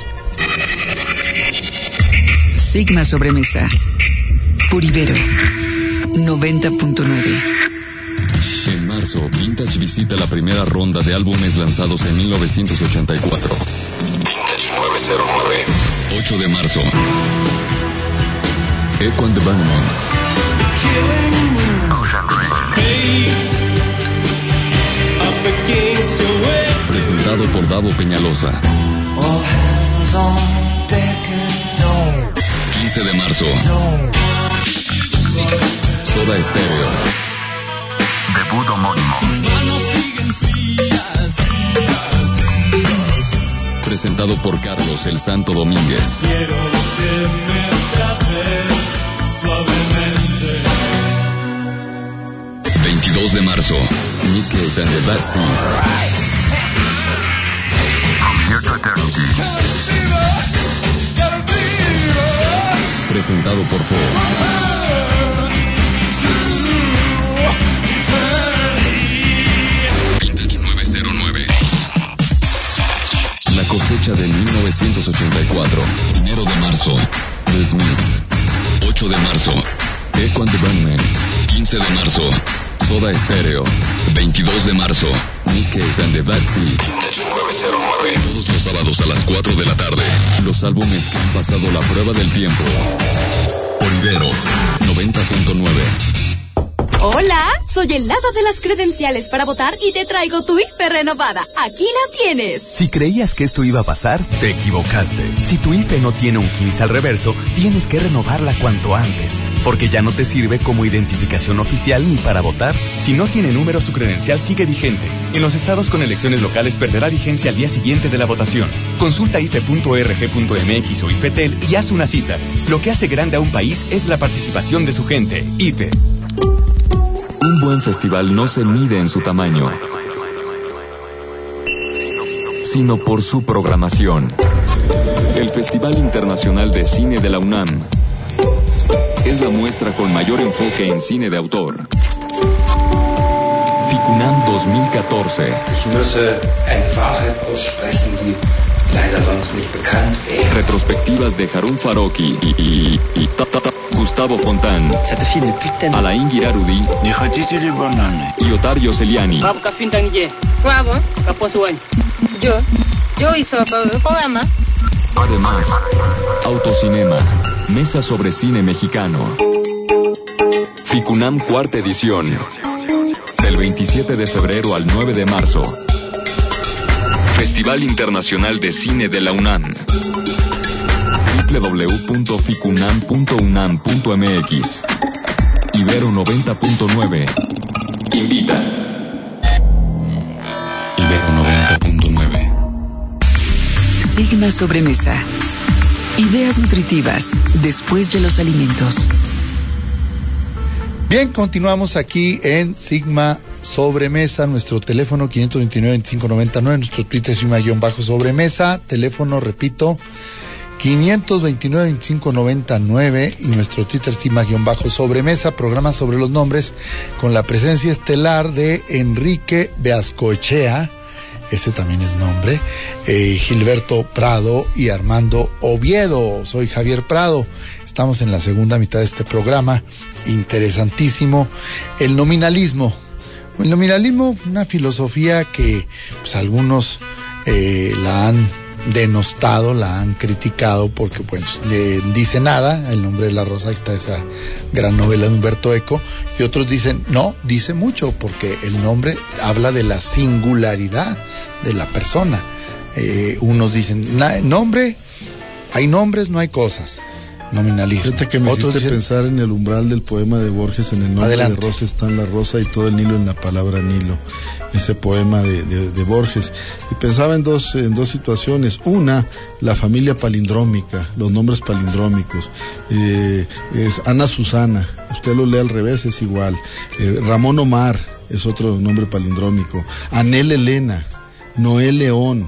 Sigma Sobremesa. Puribero noventa punto nueve. En marzo, Vintage visita la primera ronda de álbumes lanzados en mil novecientos ochenta y cuatro. Vintage nueve cero nueve. ocho de marzo. Echo and the Bunnymen. Ocean Rain. Presentado por Davo Peñalosa. quince de marzo. Soda Stereo. Debut homónimo. presentado por Carlos el Santo Domínguez. Quiero que me trates suavemente. veintidós de marzo, Nick Cave and the Bad Seeds. From Here to Eternity. Presentado por Ford. Vintage nueve cero nueve. La cosecha de mil novecientos ochenta y cuatro. Primero de marzo, The Smiths. ocho de marzo, Echo and the Bunnymen. quince de marzo, Soda Stereo. veintidós de marzo, Nick Cave and the Bad Seeds. nueve cero nueve. Todos los sábados a las cuatro de la tarde. Los álbumes que han pasado la prueba del tiempo. Por Ibero noventa punto nueve. Hola, soy el lado de las credenciales para votar y te traigo tu I F E renovada. Aquí la tienes. Si creías que esto iba a pasar, te equivocaste. Si tu I F E no tiene un quince al reverso, tienes que renovarla cuanto antes, porque ya no te sirve como identificación oficial ni para votar. Si no tiene números, tu credencial sigue vigente. En los estados con elecciones locales perderá vigencia al día siguiente de la votación. Consulta ife punto org punto mx o IFETEL y haz una cita. Lo que hace grande a un país es la participación de su gente. I F E. Un buen festival no se mide en su tamaño, sino por su programación. El Festival Internacional de Cine de la UNAM es la muestra con mayor enfoque en cine de autor. FICUNAM dos mil catorce. Ich müsse eine Wahrheit aussprechen, die leider sonst nicht bekannt wäre. Retrospectivas de Harun Farocki y, y, y, y ta, ta, ta, Gustavo Fontán, Alain Girarudi y Otario Celiani. Yo, yo hice el programa. Además, Autocinema, mesa sobre cine mexicano. FICUNAM cuarta edición, del veintisiete de febrero al nueve de marzo. Festival Internacional de Cine de la UNAM. doble u doble u doble u punto ficunam punto unam punto mx. Ibero noventa punto nueve. Invita. Ibero noventa punto nueve. Sigma Sobremesa. Ideas nutritivas después de los alimentos. Bien, continuamos aquí en Sigma Sobremesa, nuestro teléfono quinientos veintinueve, veinticinco noventa y nueve, nuestro Twitter Sigma-Sobremesa, teléfono, repito, quinientos veintinueve, veinticinco noventa y nueve y nuestro Twitter Sigma-Sobremesa, programa sobre los nombres con la presencia estelar de Enrique Beazcoechea, ese también es nombre, eh, Gilberto Prado y Armando Oviedo. Soy Javier Prado, estamos en la segunda mitad de este programa, interesantísimo, el nominalismo. El nominalismo, una filosofía que pues, algunos eh, la han denostado, la han criticado porque pues eh, dice nada, El nombre de la rosa, está esa gran novela de Humberto Eco, y otros dicen no, dice mucho porque el nombre habla de la singularidad de la persona. Eh, unos dicen nombre, hay nombres, no hay cosas. Nominalismo. Fíjate que me Otros hiciste dicen, pensar en el umbral del poema de Borges, en el nombre adelante. de rosa está en la rosa y todo el Nilo en la palabra Nilo, ese poema de, de, de Borges, y pensaba en dos, en dos situaciones. Una, la familia palindrómica, los nombres palindrómicos, eh, es Ana Susana, usted lo lee al revés, es igual, eh, Ramón Omar es otro nombre palindrómico, Anel Elena, Noel León,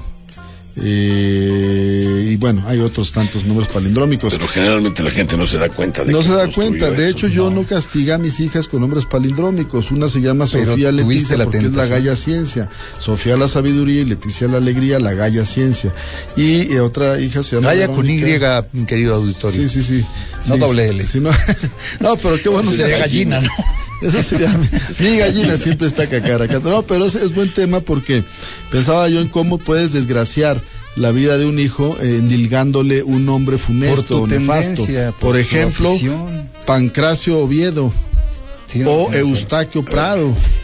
Eh, y bueno, hay otros tantos nombres palindrómicos. Pero generalmente la gente no se da cuenta de No que se da construyó cuenta. De eso. hecho, yo no castigué a mis hijas con nombres palindrómicos. Una se llama Pero Sofía tuviste Leticia la porque es la tentación. Gaya Ciencia. Sofía la sabiduría y Leticia la alegría, la Gaya Ciencia. Y eh, otra hija se llama Gaya con Y, Verónica. mi querido auditorio. Sí, sí, sí. No Sí, doble sí, L. sí, no, no, pero qué bueno. De que- gallina, ¿no? Eso sería, mi gallina siempre está cacaracando. No, pero es, es buen tema porque pensaba yo en cómo puedes desgraciar la vida de un hijo eh, endilgándole un nombre funesto Por o tu nefasto. tendencia, Por, por tu ejemplo, afición. Pancracio Oviedo Sí, no, o no sé. Eustaquio Prado.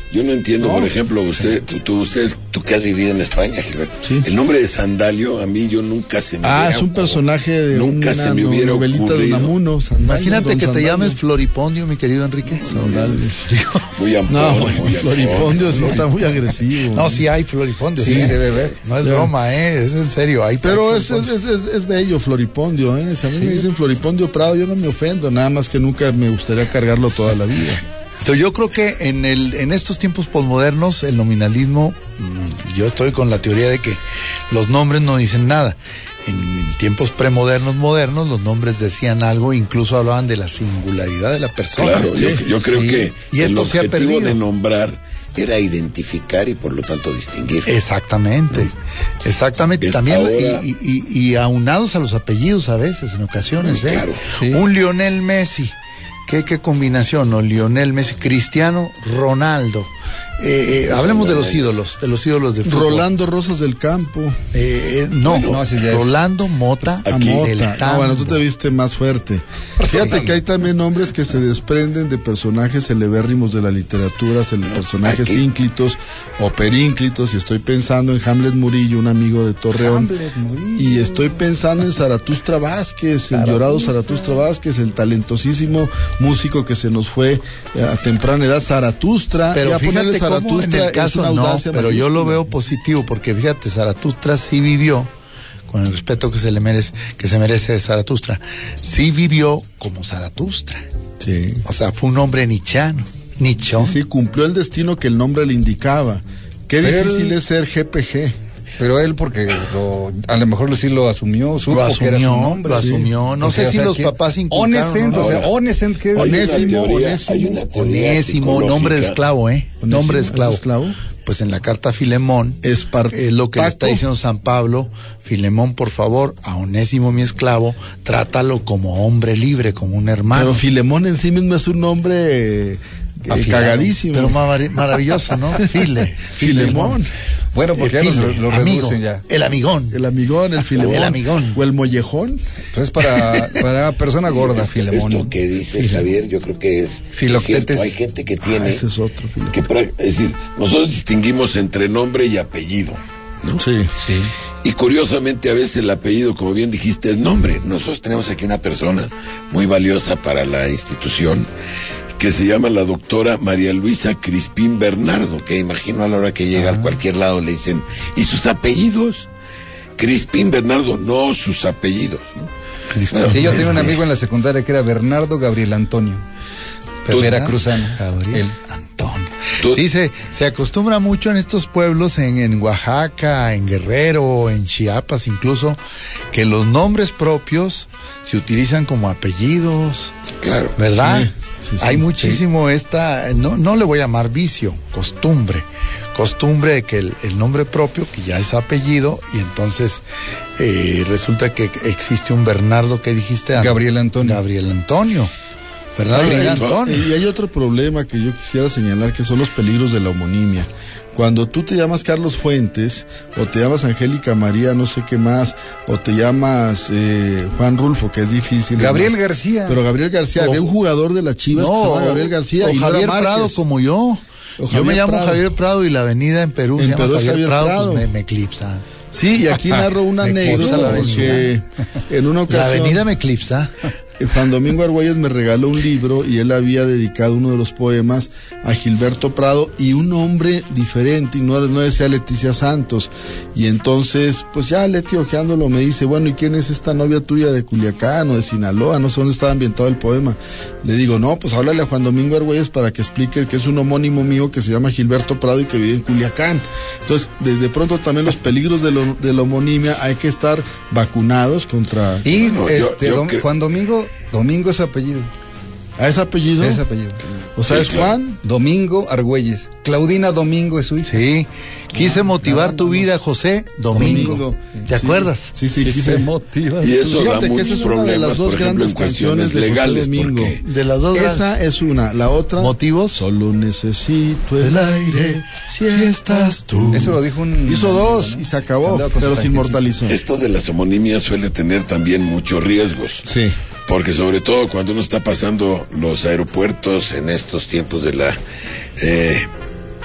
Yo no entiendo, no. por ejemplo, usted, tú, tú, ustedes, tú que has vivido en España, Gilberto. Sí. El nombre de Sandalio, a mí yo nunca se me Ah, hubiera es un personaje de nunca una se me hubiera novelita ocurrido. de Unamuno. Sandalio, Imagínate que Sandalio. te llames Floripondio, mi querido Enrique. Sandalio. Muy ampón, No, muy Floripondio sí ampón. está muy agresivo. No, sí hay Floripondio. Sí, sí. debe haber. No es Ya. broma, ¿eh? Es en serio. Hay Pero hay es, es, es, es bello Floripondio, ¿eh? Si a mí sí. me dicen Floripondio Prado, yo no me ofendo, nada más que nunca me gustaría cargarlo toda la vida. Pero yo creo que en el en estos tiempos posmodernos el nominalismo, yo estoy con la teoría de que los nombres no dicen nada. En, en tiempos premodernos, modernos, los nombres decían algo, incluso hablaban de la singularidad de la persona. Claro, ¿sí? yo, yo creo Sí. que y esto el se ha objetivo perdido. de nombrar era identificar y por lo tanto distinguir. Exactamente, ¿no? Exactamente. Es También ahora... y, y, y, y aunados a los apellidos a veces, en ocasiones. ¿eh? Claro. Sí. Un Lionel Messi. ¿Qué, qué combinación, ¿no? Lionel Messi, Cristiano Ronaldo. Eh, eh, hablemos de los ídolos, de los ídolos de fútbol. Rolando Rosas del Campo. Eh, eh, no, Bueno, no, así ya es. Rolando Mota. A del Mota. Tambo. No, bueno, tú te viste más fuerte. Fíjate que hay también nombres que se desprenden de personajes celebérrimos de la literatura, cele- personajes Aquí. ínclitos o perínclitos, y estoy pensando en Hamlet Murillo, un amigo de Torreón, y estoy pensando en Zaratustra Vázquez, el llorado Zaratustra Vázquez, el talentosísimo músico que se nos fue a temprana edad, Zaratustra. Pero ya ponerle fíjate cómo en Zaratustra el caso es una no, audacia pero yo lo mayúscula. veo positivo, porque fíjate, Zaratustra sí vivió, con el respeto que se le merece, que se merece Zaratustra, sí vivió como Zaratustra. Sí. O sea, fue un hombre nichano, nichón. Sí, sí, cumplió el destino que el nombre le indicaba. Qué Pero difícil él- es ser G P G. Pero él porque lo, a lo mejor sí lo asumió, supo Lo que era su asumió, nombre. lo sí. asumió. No O sé sea, si o sea, los que- papás inculcaron. Onescent, ¿no? o sea, Ahora, Onescent, ¿qué es? Onésimo, Hay una teoría- Onésimo. hay una teoría Onésimo, psicológica. nombre de esclavo, ¿eh? Onésimo, Nombre de ¿es esclavo. esclavo? Pues en la carta a Filemón, Espartaco. es lo que le está diciendo San Pablo. Filemón, por favor, a Onésimo, mi esclavo, trátalo como hombre libre, como un hermano. Pero Filemón en sí mismo es un nombre eh, Afilado, cagadísimo. Pero mar- maravilloso, ¿no? File. Filemón. Bueno, porque ya El los, file, los amigo, reducen ya. El amigón. El amigón, el Filemón. El amigón. O el mollejón. Pero es para, para persona gorda, Filemón. Esto que dice Javier, yo creo que es Filoctetes. cierto. Hay gente que tiene, Ah, ese es otro, Filemón. que pra- es decir, nosotros distinguimos entre nombre y apellido, ¿no? Sí. Sí. Y curiosamente a veces el apellido, como bien dijiste, es nombre. Nosotros tenemos aquí una persona muy valiosa para la institución que se llama la doctora María Luisa Crispín Bernardo, que imagino a la hora que llega a cualquier lado le dicen, ¿y sus apellidos? Crispín Bernardo, no sus apellidos, ¿no? Bueno, Sí, yo tenía un este, amigo en la secundaria que era Bernardo Gabriel Antonio. ¿Verdad? Veracruzano. Gabriel Él. Antonio. Tú- Sí, se, se acostumbra mucho en estos pueblos, en, en Oaxaca, en Guerrero, en Chiapas incluso, que los nombres propios se utilizan como apellidos, Claro. ¿verdad? Sí, sí, sí, Hay muchísimo esta, no, no le voy a llamar vicio, costumbre, costumbre de que el, el nombre propio, que ya es apellido, y entonces eh, resulta que existe un Bernardo que dijiste antes. Gabriel Antonio. Gabriel Antonio. Bernardo Hay- Gabriel hay- Antonio. y hay otro problema que yo quisiera señalar, que son los peligros de la homonimia. Cuando tú te llamas Carlos Fuentes, o te llamas Angélica María, no sé qué más, o te llamas eh, Juan Rulfo, que es difícil. Gabriel además. García. Pero Gabriel García, O- había un jugador de las Chivas que se llama Gabriel García o y no era Javier Márquez. Prado como yo. O Yo Javier me llamo Prado. Javier Prado y la avenida en Perú En se llama Perú es Javier, Javier Prado, Prado. pues me, me eclipsa. Sí, y aquí narro una Me anécdota eclipsa la porque en una La ocasión avenida me eclipsa. Juan Domingo Argüelles me regaló un libro y él había dedicado uno de los poemas a Gilberto Prado y un nombre diferente, y no, no decía Leticia Santos. Y entonces, pues ya Leti ojeándolo me dice, bueno, ¿y quién es esta novia tuya de Culiacán o de Sinaloa? No sé dónde estaba ambientado el poema. Le digo, no, pues háblale a Juan Domingo Argüelles para que explique que es un homónimo mío que se llama Gilberto Prado y que vive en Culiacán. Entonces, desde pronto también los peligros de, lo, de la homonimia, hay que estar vacunados contra... Y No, yo- este, yo Dom- cre- Juan Domingo, Domingo es su apellido. ¿A ese apellido? Es apellido. O sea, Sí, es claro. Juan. Domingo Argüelles. Claudina Domingo es su hija. Sí. Quise motivar tu vida, José Domingo. Domingo. ¿Te Sí. acuerdas? Sí, sí, Que quise. se motiva. Y eso da Fíjate que esa muchos es una de problemas, las dos por ejemplo, en grandes cuestiones canciones de José legales, Domingo. porque De las dos grandes. Esa es una. La otra. ¿Motivos? Solo necesito el El aire. aire, si estás tú. Eso lo dijo un... Hizo dos ¿no? y se acabó, Andaba con pero su se inmortalizó. esto de las homonimias suele tener también muchos riesgos. Sí. Porque sobre todo cuando uno está pasando los aeropuertos en estos tiempos de la eh,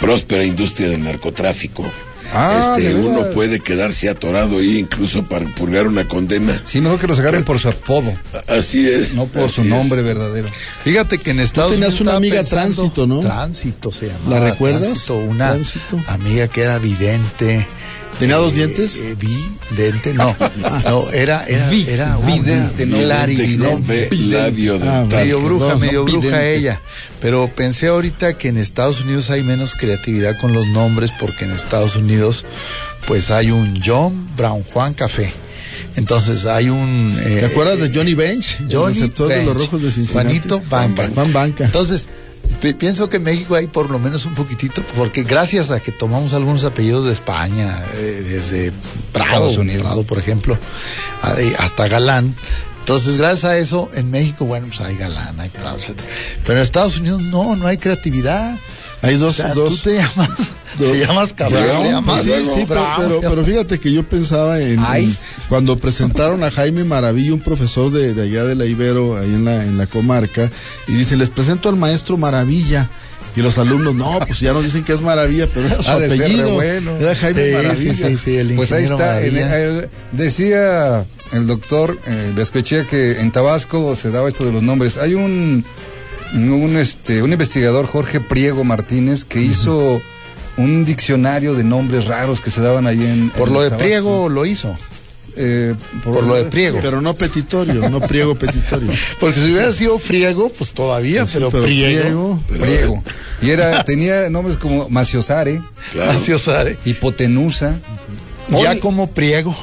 próspera industria del narcotráfico. Ah, este, ¿de uno veras? puede quedarse atorado ahí incluso para purgar una condena. Sí, mejor que los agarren por su apodo. Así es. No por así su nombre es. verdadero. Fíjate que en Estados Tú Unidos tenías una estaba amiga pensando- Tránsito, ¿no? Tránsito se llamaba. ¿La recuerdas? Tránsito, una Tránsito. amiga que era vidente. ¿Tenía dos Eh, dientes? eh, vidente, no. No, era, era, Vi- era una vidente, no, clarividente. no ve labio Ah, dental. Medio bruja, No, no, medio bruja vidente. ella. Pero pensé ahorita que en Estados Unidos hay menos creatividad con los nombres porque en Estados Unidos pues hay un John Brown Juan Café. Entonces hay un... eh, ¿Te acuerdas de Johnny Bench? Johnny el receptor de los Bench, Rojos de Cincinnati. Juanito Banca. Van Banca. Entonces, pi- pienso que en México hay por lo menos un poquitito, porque gracias a que tomamos algunos apellidos de España, eh, desde Prado, Estados Unidos. Prado, por ejemplo, a- eh, hasta Galán. Entonces, gracias a eso, en México, bueno, pues hay Galán, hay Prado, etcétera. Pero en Estados Unidos no, no hay creatividad. Hay dos, O sea, dos. tú te llamas, dos- te llamas cabrón, Brown, te llamas sí, sí, pero, Brown. pero, pero fíjate que yo pensaba en, en Ice. cuando presentaron a Jaime Maravilla, un profesor de, de allá de la Ibero, ahí en la, en la comarca, y dice, les presento al maestro Maravilla. Y los alumnos, no, pues ya nos dicen que es Maravilla, pero era su Ha de ser re apellido. bueno. Era Jaime Sí, Maravilla. sí, sí, sí, el Pues ahí ingeniero está. en- Maravilla. el- decía el doctor eh, Bescoechea que en Tabasco se daba esto de los nombres. Hay un, un, este, un investigador, Jorge Priego Martínez, que hizo un diccionario de nombres raros que se daban ahí en. Por en lo de Tabasco. Priego lo hizo. Eh, Por lo de Priego. Pero no petitorio, no Priego petitorio. Porque si hubiera sido Friego, pues todavía, Sí, pero, pero Priego. Priego. Priego. Y era, tenía nombres como Maciosare, Claro. Maciosare. Hipotenusa, Ya Oli- como Priego.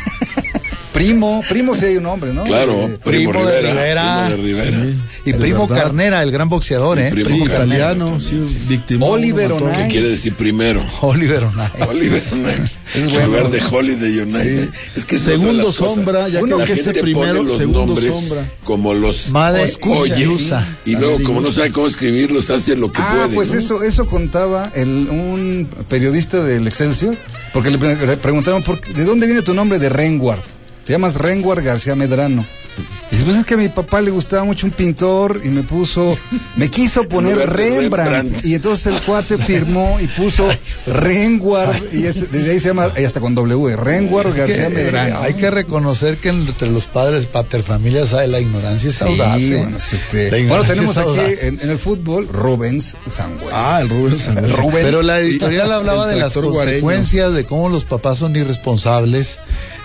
Primo, Primo sí hay un nombre, ¿no? Claro, Eh, Primo, Primo de Rivera, Rivera. Primo de Rivera. Y Es Primo verdad. Carnera, el gran boxeador, Y ¿eh? Primo Sí, Carnera. italiano, sí, víctima. Oliver uno mató. Onay. ¿Qué quiere decir primero? Oliver Onay. Oliver Onay. Es En bueno. lugar de Holiday United. Sí. Es que esa es otra de Segundo las cosas. sombra, ya Uno que La que gente ese pone primero, los segundo nombres sombra. como los Madre oye, Yusa. y luego Madre como no Yusa. sabe cómo escribirlos hace lo que Ah, puede. pues ¿no? eso, eso contaba el, un periodista del Excelsior, porque le, pre- le preguntaron, ¿por, qué- ¿de dónde viene tu nombre de Renguard? Te llamas Renguard García Medrano. Dice, pues es que a mi papá le gustaba mucho un pintor y me puso, me quiso poner lugar de Rembrandt. Rembrandt. Y entonces el cuate firmó y puso Renguard, y es- desde ahí se llama, y hasta con W, Renguard Es que, García eh, Medrano. hay que reconocer que entre los padres paterfamilias hay la ignorancia es Sí, audaz. ¿eh? bueno, es este, La bueno, ignorancia tenemos es aquí audaz. en, en el fútbol Rubens Sangüesa. Ah, el Rubén Sánchez. Rubens. Pero la editorial hablaba El de las tractor guareño. consecuencias de cómo los papás son irresponsables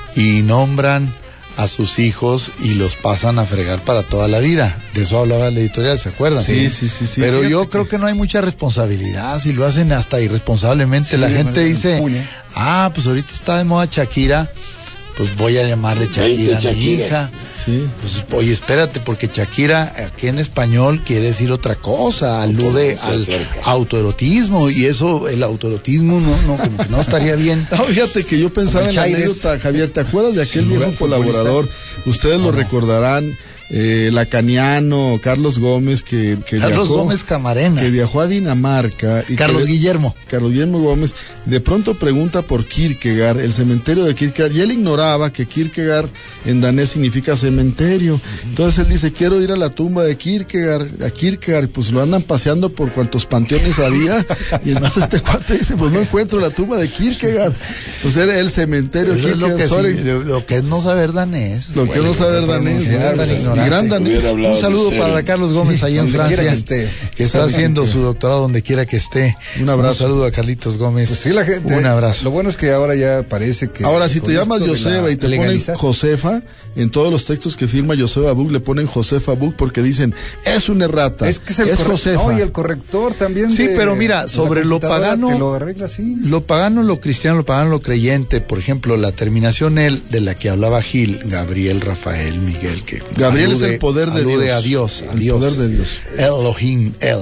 y nombran a sus hijos y los pasan a fregar para toda la vida. De eso hablaba la editorial, ¿se acuerdan? Sí, sí, sí, sí. Pero Fíjate yo que- creo que no hay mucha responsabilidad, si lo hacen hasta irresponsablemente. Sí, la de gente manera dice, impune. ah, pues ahorita está de moda Shakira, pues voy a llamarle Shakira a mi Shakiras. hija. Sí. Pues, oye, espérate, porque Shakira aquí en español quiere decir otra cosa, alude se al acerca. autoerotismo, y eso, el autoerotismo no, no, como que no estaría bien. No, fíjate que yo pensaba en la Chaires. anécdota, Javier. ¿Te acuerdas de aquel Sí, viejo futbolista. colaborador? Ustedes lo recordarán, eh, Lacaniano, Carlos Gómez, que, que Carlos viajó, Gómez Camarena. que viajó a Dinamarca. Y Carlos que- Guillermo. Carlos Guillermo Gómez, de pronto pregunta por Kierkegaard, el cementerio de Kierkegaard, y él ignoraba que Kierkegaard en danés significa cementerio. Entonces él dice, quiero ir a la tumba de Kierkegaard, a Kierkegaard, y pues lo andan paseando por cuantos panteones había, y entonces este cuate dice, pues no encuentro la tumba de Kierkegaard. Pues era el cementerio de Eso es lo que, Kierkegaard. sí, Sorry. lo, lo que es no saber danés. Lo que no saber danés, pronunciar, ¿no? pues, Y ignorante. gran danés. Hubiera hablado Un saludo de para ser- Carlos Gómez Sí, ahí en donde Francia, quiera que esté. que está Donde haciendo quiera. su doctorado donde quiera que esté. Un abrazo. Un saludo a Carlitos Gómez. Pues sí, la gente. Un abrazo. Lo bueno es que ahora ya parece que. Ahora, si con te llamas esto de Joseba la y te ponen legalizar- Josefa, en todos los textos que firma Joseba Buch le ponen Josefa Buch porque dicen, es una errata, Es que es el corre- Josefa. No, y el corrector también. Sí, de- pero mira, de la sobre lo computadora pagano- Te lo arregla así. Lo pagano, lo cristiano, lo pagano, lo creyente. Por ejemplo, la terminación él de la que hablaba Gil, Gabriel, Rafael, Miguel, que Gabriel es alude- el poder de alude Dios. a Dios, a El Dios. poder de Dios. Elohim, el,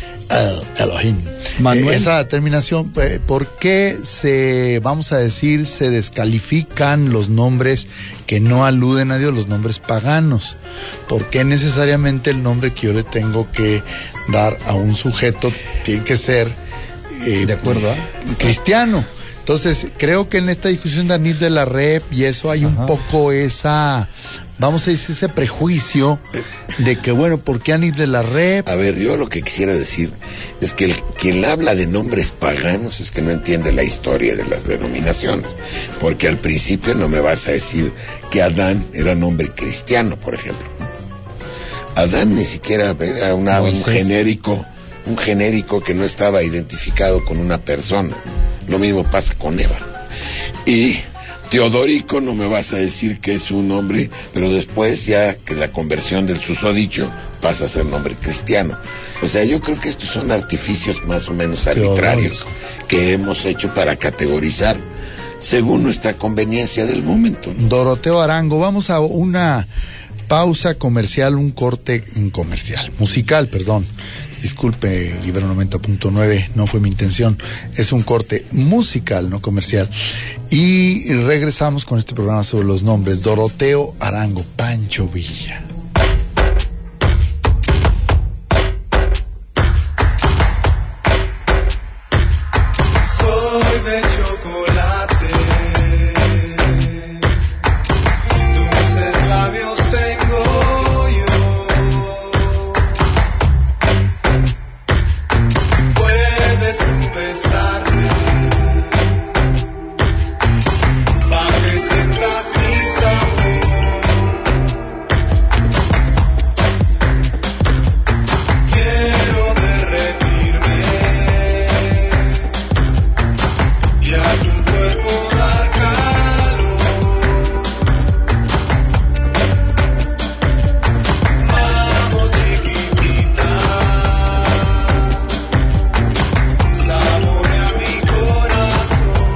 el Elohim. Manuel. Eh, esa terminación, eh, ¿por qué se, vamos a decir, se descalifican los nombres que no aluden a Dios, los nombres paganos? ¿Por qué necesariamente el nombre que yo le tengo que dar a un sujeto tiene que ser eh, De acuerdo, ¿ah? cristiano? Entonces, creo que en esta discusión de Anit de la Rep y eso hay Ajá. un poco esa, vamos a decir, ese prejuicio de que, bueno, ¿por qué Anit de la Rep? A ver, yo lo que quisiera decir es que el, quien habla de nombres paganos es que no entiende la historia de las denominaciones, porque al principio no me vas a decir que Adán era nombre cristiano, por ejemplo. Adán ni siquiera era una, un genérico, un genérico que no estaba identificado con una persona. Lo mismo pasa con Eva. Y Teodorico no me vas a decir que es un nombre, pero después ya que la conversión del susodicho pasa a ser nombre cristiano. O sea, yo creo que estos son artificios más o menos arbitrarios Teodorico. que hemos hecho para categorizar según nuestra conveniencia del momento, ¿no? Doroteo Arango, vamos a una pausa comercial, un corte comercial, musical, perdón. Disculpe, Ibero noventa punto nueve, no fue mi intención. Es un corte musical, no comercial. Y regresamos con este programa sobre los nombres. Doroteo Arango, Pancho Villa. Soy de chocolate, dulces labios tengo yo. Puedes tú besarme para que sientas mi sabor. Quiero derretirme y a tu cuerpo dar calor. Vamos chiquitita, saborea mi corazón.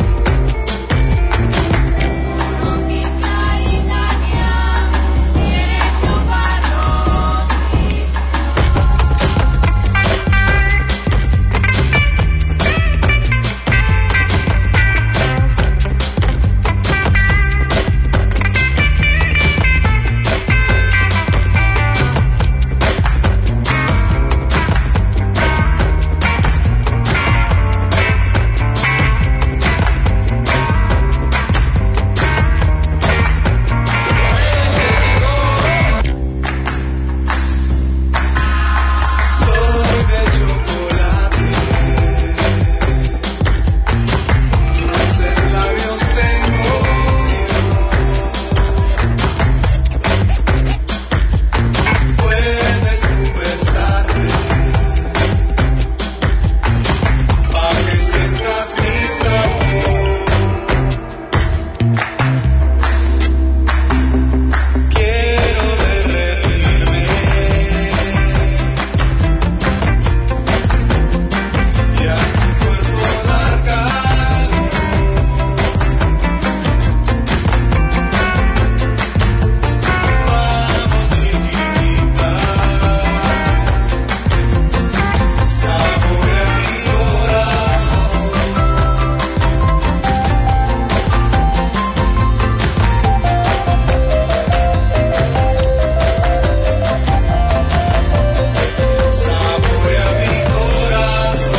Soy de chocolate, dulces labios tengo yo. Puedes tú besarme para que sientas mi sabor. Quiero derretirme y a tu cuerpo dar calor. Vamos chiquitita, saborea mi corazón. Saborea mi corazón.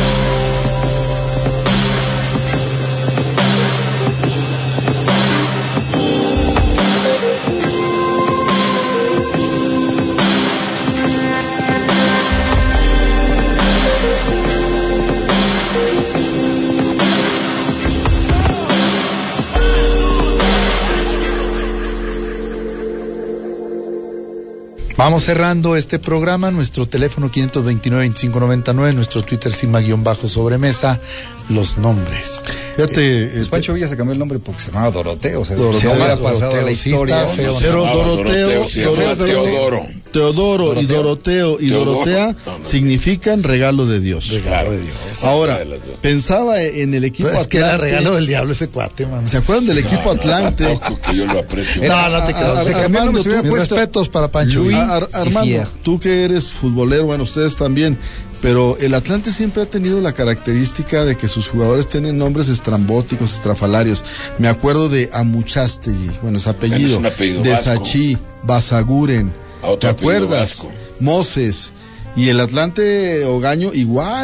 Vamos cerrando este programa, nuestro teléfono quinientos veintinueve, veinticinco noventa y nueve, nuestro Twitter Sigma-sobremesa, los nombres. Fíjate, Eh, Pancho Villa se cambió el nombre porque se llamaba Doroteo, o sea, Doroteo, no había Doroteo, pasado a la sí historia. está feo, pero Ah, Doroteo, Doroteo, se llama Doroteo- Teodoro. Teodoro y Doroteo. Doroteo y Teodoro. Dorotea No, no. significan regalo de Dios. Regalo de Dios. Ahora, pensaba en el equipo Pues es que era Atlante. regalo del diablo ese cuate, man. ¿Se acuerdan del equipo Atlante? Tampoco que yo lo aprecio. No, no te A- creo. a- Se a- cambió el Armando, nombre, se hubiera mis puesto respetos para Pancho Luis, Villa. Ar- Armando, Sifier. tú que eres futbolero, bueno, ustedes también, pero el Atlante siempre ha tenido la característica de que sus jugadores tienen nombres estrambóticos, estrafalarios. Me acuerdo de Amuchastegui, bueno, es apellido, Bueno, es un apellido de vasco. Sachi, Basaguren, Otro ¿te apellido acuerdas? vasco. Moses. Y el Atlante Ogaño igual,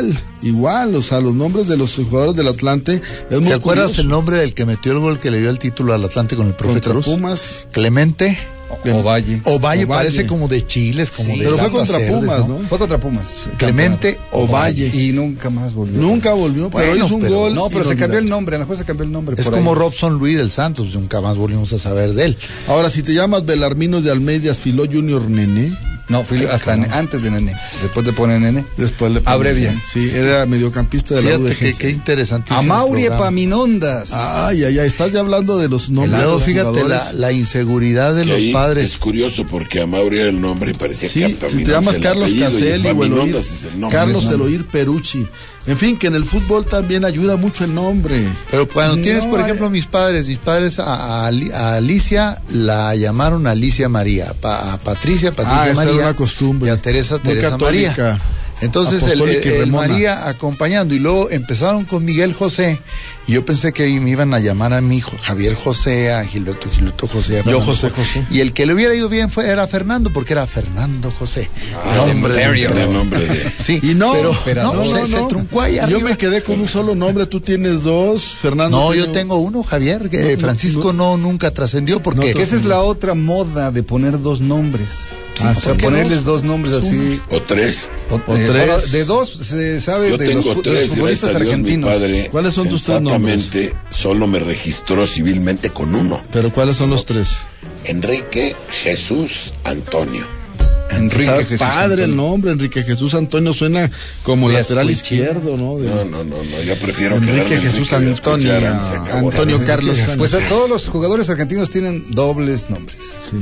igual, o sea, los nombres de los jugadores del Atlante es muy ¿Te acuerdas curioso. el nombre del que metió el gol que le dio el título al Atlante con el profe Contra Cruz? Pumas. Clemente. Ovalle. Ovalle parece como de Chiles, como Sí, de pero fue Lázaro contra Cerdes, Pumas, ¿no? Fue contra Pumas. Clemente Ovalle. Y nunca más volvió. Nunca volvió, pero Bueno, hizo un pero- gol. No, pero se inolvidable. cambió el nombre, a lo mejor se cambió el nombre. Es por como ahí. Robson Luis del Santos, nunca más volvimos a saber de él. Ahora, si te llamas Belarmino de Almeida Filó Junior Nene. No, fui hasta ne- antes de Nene. Después le pone Nene. Después le Abrevian. Sí, era mediocampista de la U Fíjate D que G. qué interesantísimo. Amaury programa. Epaminondas. Ay, ay, ay, estás ya hablando de los nombres. Luego, de los fíjate jugadores. la, la inseguridad de Que los ahí padres. Es curioso porque Amaury era el nombre y parecía Sí, que si Epaminondas te llamas el Carlos apellido, y Caselli o Eloír, Epaminondas es el nombre. Carlos Es nombre. Eloír Perucci. En fin, que en el fútbol también ayuda mucho el nombre. Pero cuando tienes, No, por hay- ejemplo, mis padres, mis padres a, a Ali- a Alicia la llamaron Alicia María, pa- a Patricia, Patricia Ah, esa María, era una costumbre. y a Teresa, Muy Teresa católica. María. Entonces el, Apostólica y el- el remona. María acompañando y luego empezaron con Miguel José y yo pensé que me iban a llamar a mi hijo Javier José, a Gilberto Gilberto José, a Yo Fernando José José. y el que le hubiera ido bien fue era Fernando porque era Fernando José. Ah, Nombre de- Imperio, el nombre de... Sí, Y no, pero pero no, no, se, no, se no. truncó ahí Yo arriba. me quedé con un solo nombre, tú tienes dos, Fernando. No, tiene- yo tengo uno, Javier, que No, no, Francisco no, nunca trascendió porque Que esa es la otra moda de poner dos nombres. Ah, o sea, ¿por qué ponerles dos? dos nombres así. O tres. O, O eh, tres. ahora, de dos se sabe Yo de tengo los, fu- de los tres, gracias futbolistas a Dios, mi argentinos. padre ¿Cuáles son tus tres nombres? sensatamente solo me registró civilmente con uno. Pero ¿cuáles son los tres? Enrique Jesús Antonio. Enrique Está Jesús padre el Antonio. nombre, Enrique Jesús Antonio suena como De lateral Escuchilla. izquierdo, ¿no? De- No, no, no, no, yo prefiero Enrique quedarme en Jesús Enrique de Antonio, Escuchara, se acabó. Antonio Carlos Sánchez. Pues a todos los jugadores argentinos tienen dobles nombres. Sí.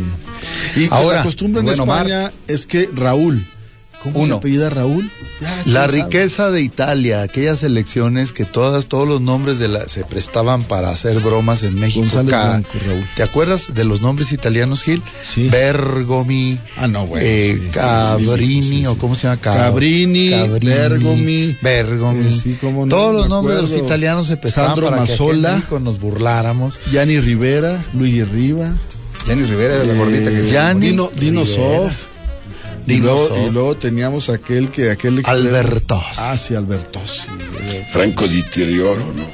Y Ahora, la costumbre en bueno, España es que Raúl. ¿Cómo Uno. se apellida Raúl? Ya, ¿quién la sabe? riqueza de Italia, aquellas elecciones que todas, todos los nombres de la, se prestaban para hacer bromas en México. González Ca- Blanco, Raúl. ¿Te acuerdas de los nombres italianos, Gil? Sí. Bergomi, Ah, no, bueno, eh, sí. Cabrini, Sí, sí, sí, sí. o cómo se llama? Cab- Cabrini, Bergomi, Bergomi. eh, sí, cómo no, todos me los nombres de los acuerdo. italianos se prestaban Sandro para que aquí Mazzola. en México nos burláramos. Gianni Rivera, Luis Riva, Gianni Rivera era la eh, gordita que se Gianni Dino, Dino Rivera. Sof. Y Dino luego, Sof. y luego teníamos aquel que aquel extremo- Albertos. Ah, sí, Albertos. Franco Di Tirioro, ¿no?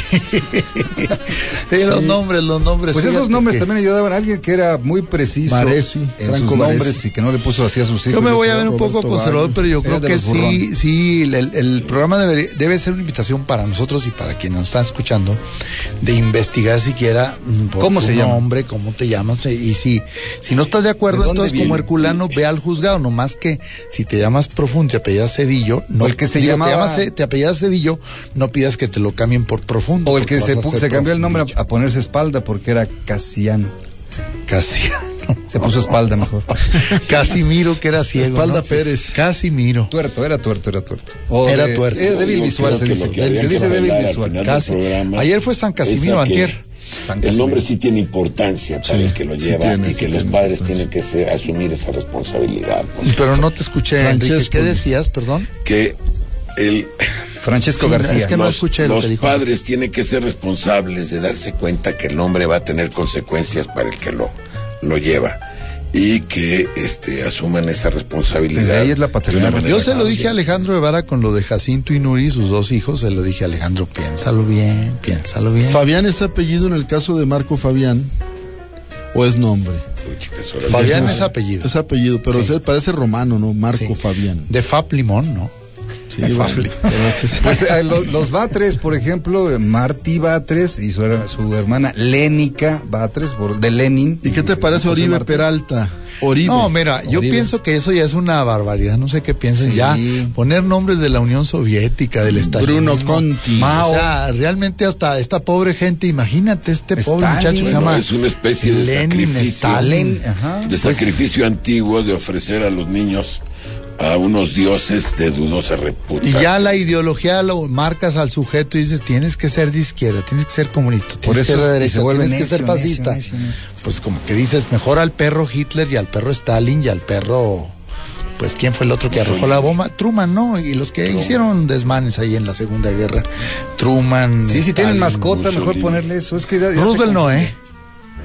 Sí, los nombres, los nombres. Pues esos fíjate nombres que- también ayudaban a alguien que era muy preciso Baresi, en Franco sus Baresi. nombres y que no le puso así a sus hijos. Yo me voy a creo. ver un poco Roberto conservador, Baggio. pero yo Era creo de que los sí, burrón. sí, el, el programa debería- debe ser una invitación para nosotros y para quienes nos están escuchando de investigar siquiera mm, por ¿Cómo tu se llama? nombre, cómo te llamas y si si no estás de acuerdo, ¿De dónde entonces como viene? Herculano ve al juzgado, no más que si te llamas Profundo, te apellidas Cedillo, no O el que se digo, llamaba- te, llamas, Ce- te apellidas Cedillo, no pidas que te lo cambien por Profundo. O el porque que vas se, a pu- ser se cambió el nombre Profundillo. a, a ponerse espalda porque era Casiano. Casiano. Se puso espalda mejor. Casimiro, que era ciego. Espalda ¿no? Pérez. Casimiro. Tuerto, era tuerto, era tuerto. O Era de- tuerto. Era débil Yo visual, creo se que dice. lo que habría Se que dice débil revelar al visual. final del Casi. programa Ayer fue San Casimiro, es a que antier. San El Casimiro. nombre sí tiene importancia para Sí, el que lo sí lleva tiene, y sí que los tiene padres importancia. tienen que ser- asumir esa responsabilidad. Pero no te escuché, Enrique. Francesco. ¿Qué decías, perdón? Que el, Francesco Sí, García. es que no los, escuché lo los que dijo. padres tienen que ser responsables de darse cuenta que el nombre va a tener consecuencias para el que lo, lo lleva y que este asuman esa responsabilidad. Desde ahí es la de paternidad. una manera Yo se lo dije a consciente. Alejandro Guevara con lo de Jacinto y Nuri, sus dos hijos, se lo dije a Alejandro, piénsalo bien, piénsalo bien. Fabián es apellido en el caso de Marco Fabián. ¿O es nombre? Uy, chicas, ahora Fabián sí. es apellido. Es apellido, pero Sí. se parece romano, ¿no? Marco Sí. Fabián. De Fab Limón, ¿no? Sí, bueno, pero ese es- Pues eh, lo- los Batres, por ejemplo, eh, Martí Batres y su, her- su hermana Lénica Batres, por- de Lenin. ¿Y qué te parece José Oribe Martí. Peralta? Oribe. No, mira, yo Oribe. pienso que eso ya es una barbaridad, no sé qué piensen Sí. ya, poner nombres de la Unión Soviética, del estalinismo. Bruno Conti. Mao. O sea, realmente hasta esta pobre gente, imagínate este pobre Stalin. muchacho que se Bueno, llama es una especie de Lenin, sacrificio, Stalin. Ajá. de sacrificio antiguo de ofrecer a los niños a unos dioses de dudosa Y reputación. ya la ideología lo marcas al sujeto y dices, tienes que ser de izquierda, tienes que ser comunista, Por tienes que eso ser de es- y derecha, se vuelve tienes que ser necio, fascista. necio, necio, necio. Pues como que dices, mejor al perro Hitler y al perro Stalin y al perro, pues ¿quién fue el otro que arrojó Mussolini. la bomba? Truman, ¿no? Y los que hicieron desmanes ahí en la Segunda Guerra. Truman. Sí, si tienen Stalin, mascota, mejor Mussolini. ponerle eso. Es que ya- ya se Roosevelt no, confunde. ¿eh?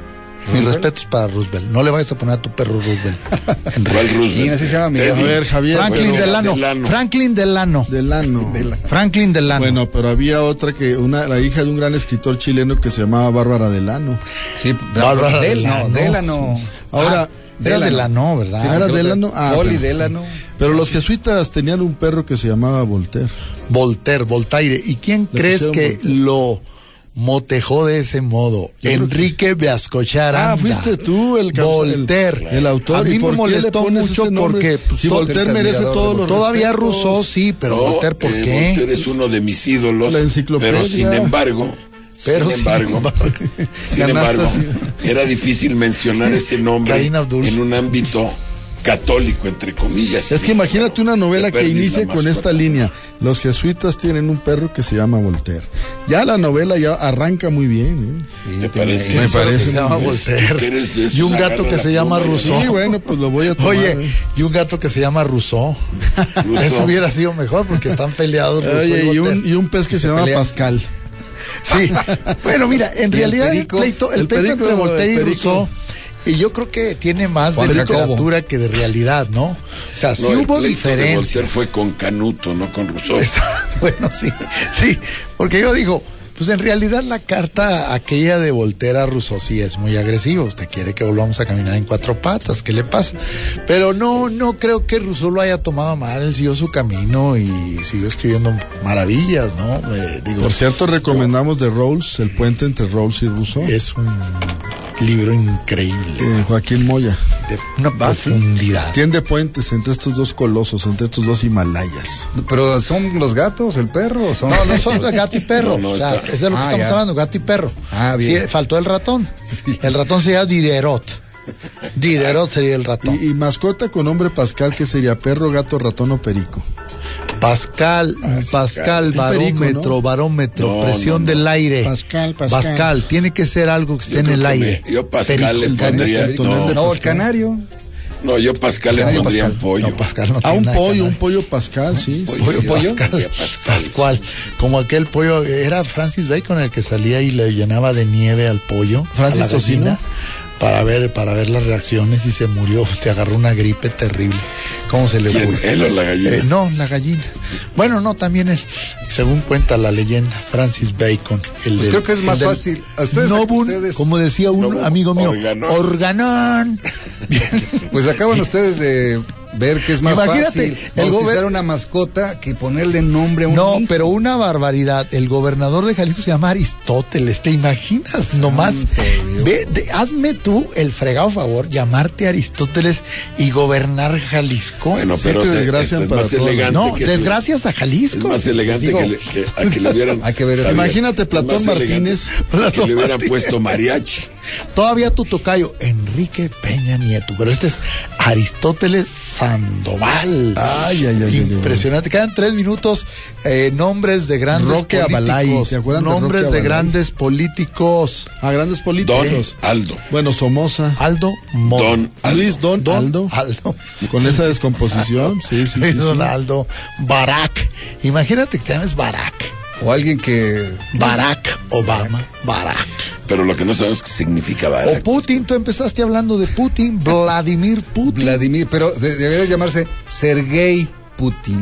Mis respetos para Roosevelt. No le vayas a poner a tu perro Roosevelt. ¿Cuál Roosevelt? Sí, así se llama Miguel. A ver, Javier. Franklin pero- Delano. Delano. Franklin Delano. Delano. Franklin Delano. Bueno, pero había otra que, una, la hija de un gran escritor chileno que se llamaba Bárbara Delano. Sí, Bárbara Del, Delano. no, Delano. Ahora, Ah, era Delano, ¿verdad? Sí, era Delano. Ah, Oli bueno, Delano. sí. Pero los jesuitas tenían un perro que se llamaba Voltaire. Voltaire, Voltaire. ¿Y quién Le crees pusieron que Voltaire. lo motejó de ese modo? creo Enrique Beascocharanda. Ah, fuiste tú el ca- Voltaire. el, el autor. A mí ¿Y me por qué le molestó pones mucho ese nombre? porque pues, si to- Voltaire merece todos los todavía respetos. Rousseau sí, pero No, Voltaire, ¿por eh, qué? Voltaire es uno de mis ídolos. La enciclopedia. Pero sin embargo, Pero sin sin embargo, embargo. sin Ganaste embargo, así. era difícil mencionar ese nombre Karina Abdul. en un ámbito católico, entre comillas. Es que imagínate una novela Te que perdí inicie la con esta mascota. línea. Los jesuitas tienen un perro que se llama Voltaire. Ya la novela ya arranca muy bien. ¿eh? ¿Te parece? Me parece que se llama muy bien. Voltaire. Eres- es Y un una gato garra que la se llama pluma, Rousseau. Sí, bueno, pues lo voy a tomar. Oye, ¿eh? y un gato que se llama Rousseau. Rousseau. Eso hubiera sido mejor porque están peleados Rousseau Oye, y y Voltaire. un, y un pez que se, llama pelean. Pascal. Sí. Bueno, mira, en ¿Y el realidad el, perico? pleito, el El pleito perico, entre Voltaire el y perico. Rousseau, y yo creo que tiene más Juan de Jacobo. literatura que de realidad, ¿no? O sea, sí No, el hubo pleito de diferencias. Voltaire fue con Canuto, no con Rousseau. Bueno, sí, sí, porque yo digo, pues en realidad la carta aquella de Voltaire a Rousseau sí es muy agresiva. Usted quiere que volvamos a caminar en cuatro patas, ¿qué le pasa? Pero no, no creo que Rousseau lo haya tomado mal. Él siguió su camino y siguió escribiendo maravillas, ¿no? Eh, digo, Por cierto, recomendamos de Rawls, El puente entre Rawls y Rousseau. es un libro increíble, Eh, Joaquín Moya. de una profundidad. Tiende puentes entre estos dos colosos, entre estos dos Himalayas. Pero son los gatos, el perro. ¿O son... No, no son gato y perro. No, no, o sea, está- es de lo que Ah, estamos ya. hablando, gato y perro. Ah, bien. Sí, faltó el ratón. El ratón se llama Diderot. Diderot sería el ratón. Y, y mascota con nombre Pascal, que sería perro, gato, ratón o perico. Pascal, Pascal, Un perico, barómetro, ¿no? barómetro, No, presión no, no. del aire. Pascal, Pascal. Pascal, tiene que ser algo que esté Yo en creo el que aire. me- yo Pascal Perico. le el pondría. tonel- el tonel No, de No, el Pascal. canario. no, yo Pascal le Canario pondría un Pascal. pollo. No, Pascal no Ah, tiene un nada que pollo, ver. un pollo Pascal, sí. sí, Pollo sí. pollo. Pascal, Ya, Pascal, Pascual, como aquel pollo, era Francis Bacon el que salía y le llenaba de nieve al pollo, Francis a la gallina, Tocino. para ver, para ver las reacciones y se murió, se agarró una gripe terrible. ¿Cómo se le ¿Quién, ocurre? él o la gallina? Eh, no, la gallina. Bueno, no, también él, según cuenta la leyenda, Francis Bacon. El Pues del- creo que es el más del fácil. A ustedes- Nobun, ustedes- como decía un Nobun, amigo mío, organón. organón. Pues acaban ustedes de ver que es más Imagínate, fácil el bautizar gober- una mascota que ponerle nombre a un No, hijo. pero una barbaridad. El gobernador de Jalisco se llama Aristóteles. ¿Te imaginas? Nomás. Dios. Ve, de- hazme tú el fregado favor, llamarte Aristóteles y gobernar Jalisco. Bueno, Sí pero te se- desgracian es para más todo. elegante. no, que desgracias a Es Jalisco. más elegante Digo, que, le, que- a que le hubieran. Hay que ver- Javier, Imagínate es Platón más elegante Martínez. Que Platón le hubieran Martínez. puesto mariachi. Todavía tu tocayo, Enrique Peña Nieto, pero este es Aristóteles Sandoval. Ay, ay, ay, ay, ay. Impresionante. Quedan tres minutos. Eh, nombres de grandes Roque Abalay, políticos. ¿se acuerdan de nombres Roque de, Abalay? grandes políticos. A grandes Don políticos. Aldo. Bueno, Somoza. Aldo Moro. Don Aldo. Luis Don, Don Aldo. Aldo. Con esa descomposición. Sí, sí, sí. sí. Don Aldo. Barack. Imagínate que te llames Barack. O alguien que... Barack Obama. Barack. Pero lo que no sabemos qué significa O Barack. Putin, tú empezaste hablando de Putin. Vladimir Putin. Vladimir, pero de- debería llamarse Sergei Putin.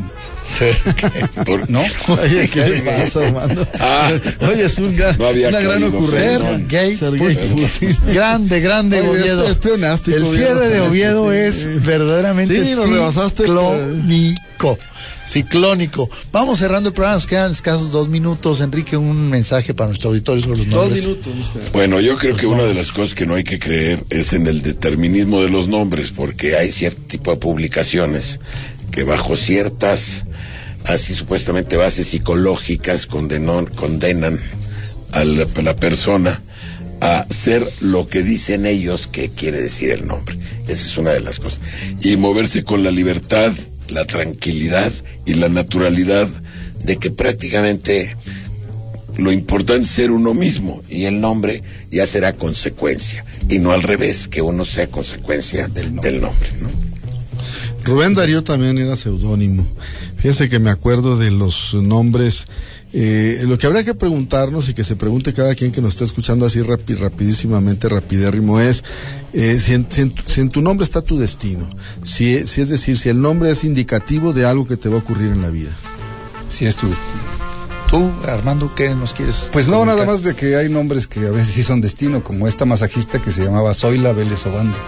Por- ¿No? Oye, ¿qué le pasa, Armando? Ah, Oye, es un gran, no había una gran caído ocurrencia. Fernón. Sergei Sergei Putin. Putin. Grande, grande Oye, Oviedo. es- es pleonástico, El Oviedo, cierre de con Oviedo este, sí. es verdaderamente Sí, lo rebasaste, ciclónico. Ciclónico. Vamos cerrando el programa, nos quedan escasos dos minutos. Enrique, un mensaje para nuestro auditorio sobre los Dos nombres. minutos. usted. Bueno, yo creo que una de las cosas que no hay que creer es en el determinismo de los nombres, porque hay cierto tipo de publicaciones que bajo ciertas, así supuestamente bases psicológicas, condenan, condenan a la, a la persona a ser lo que dicen ellos que quiere decir el nombre. Esa es una de las cosas. Y moverse con la libertad, la tranquilidad y la naturalidad de que prácticamente lo importante es ser uno mismo y el nombre ya será consecuencia y no al revés, que uno sea consecuencia del nombre, del nombre, ¿no? Rubén Darío también era seudónimo. Fíjense que me acuerdo de los nombres. Eh, lo que habría que preguntarnos y que se pregunte cada quien que nos está escuchando así rapi, rapidísimamente, rapidérrimo, es eh, si, en, si, en, si en tu nombre está tu destino. Si, si es decir, si el nombre es indicativo de algo que te va a ocurrir en la vida. Si es tu destino. Tú, Armando, ¿qué nos quieres? Pues no, comunicar? nada más de que hay nombres que a veces sí son destino, como esta masajista que se llamaba Zoila Vélez Obando.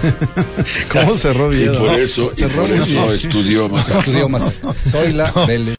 ¿Cómo cerró bien? Y por eso, y por eso estudió más. Estudió más. Zoila Vélez.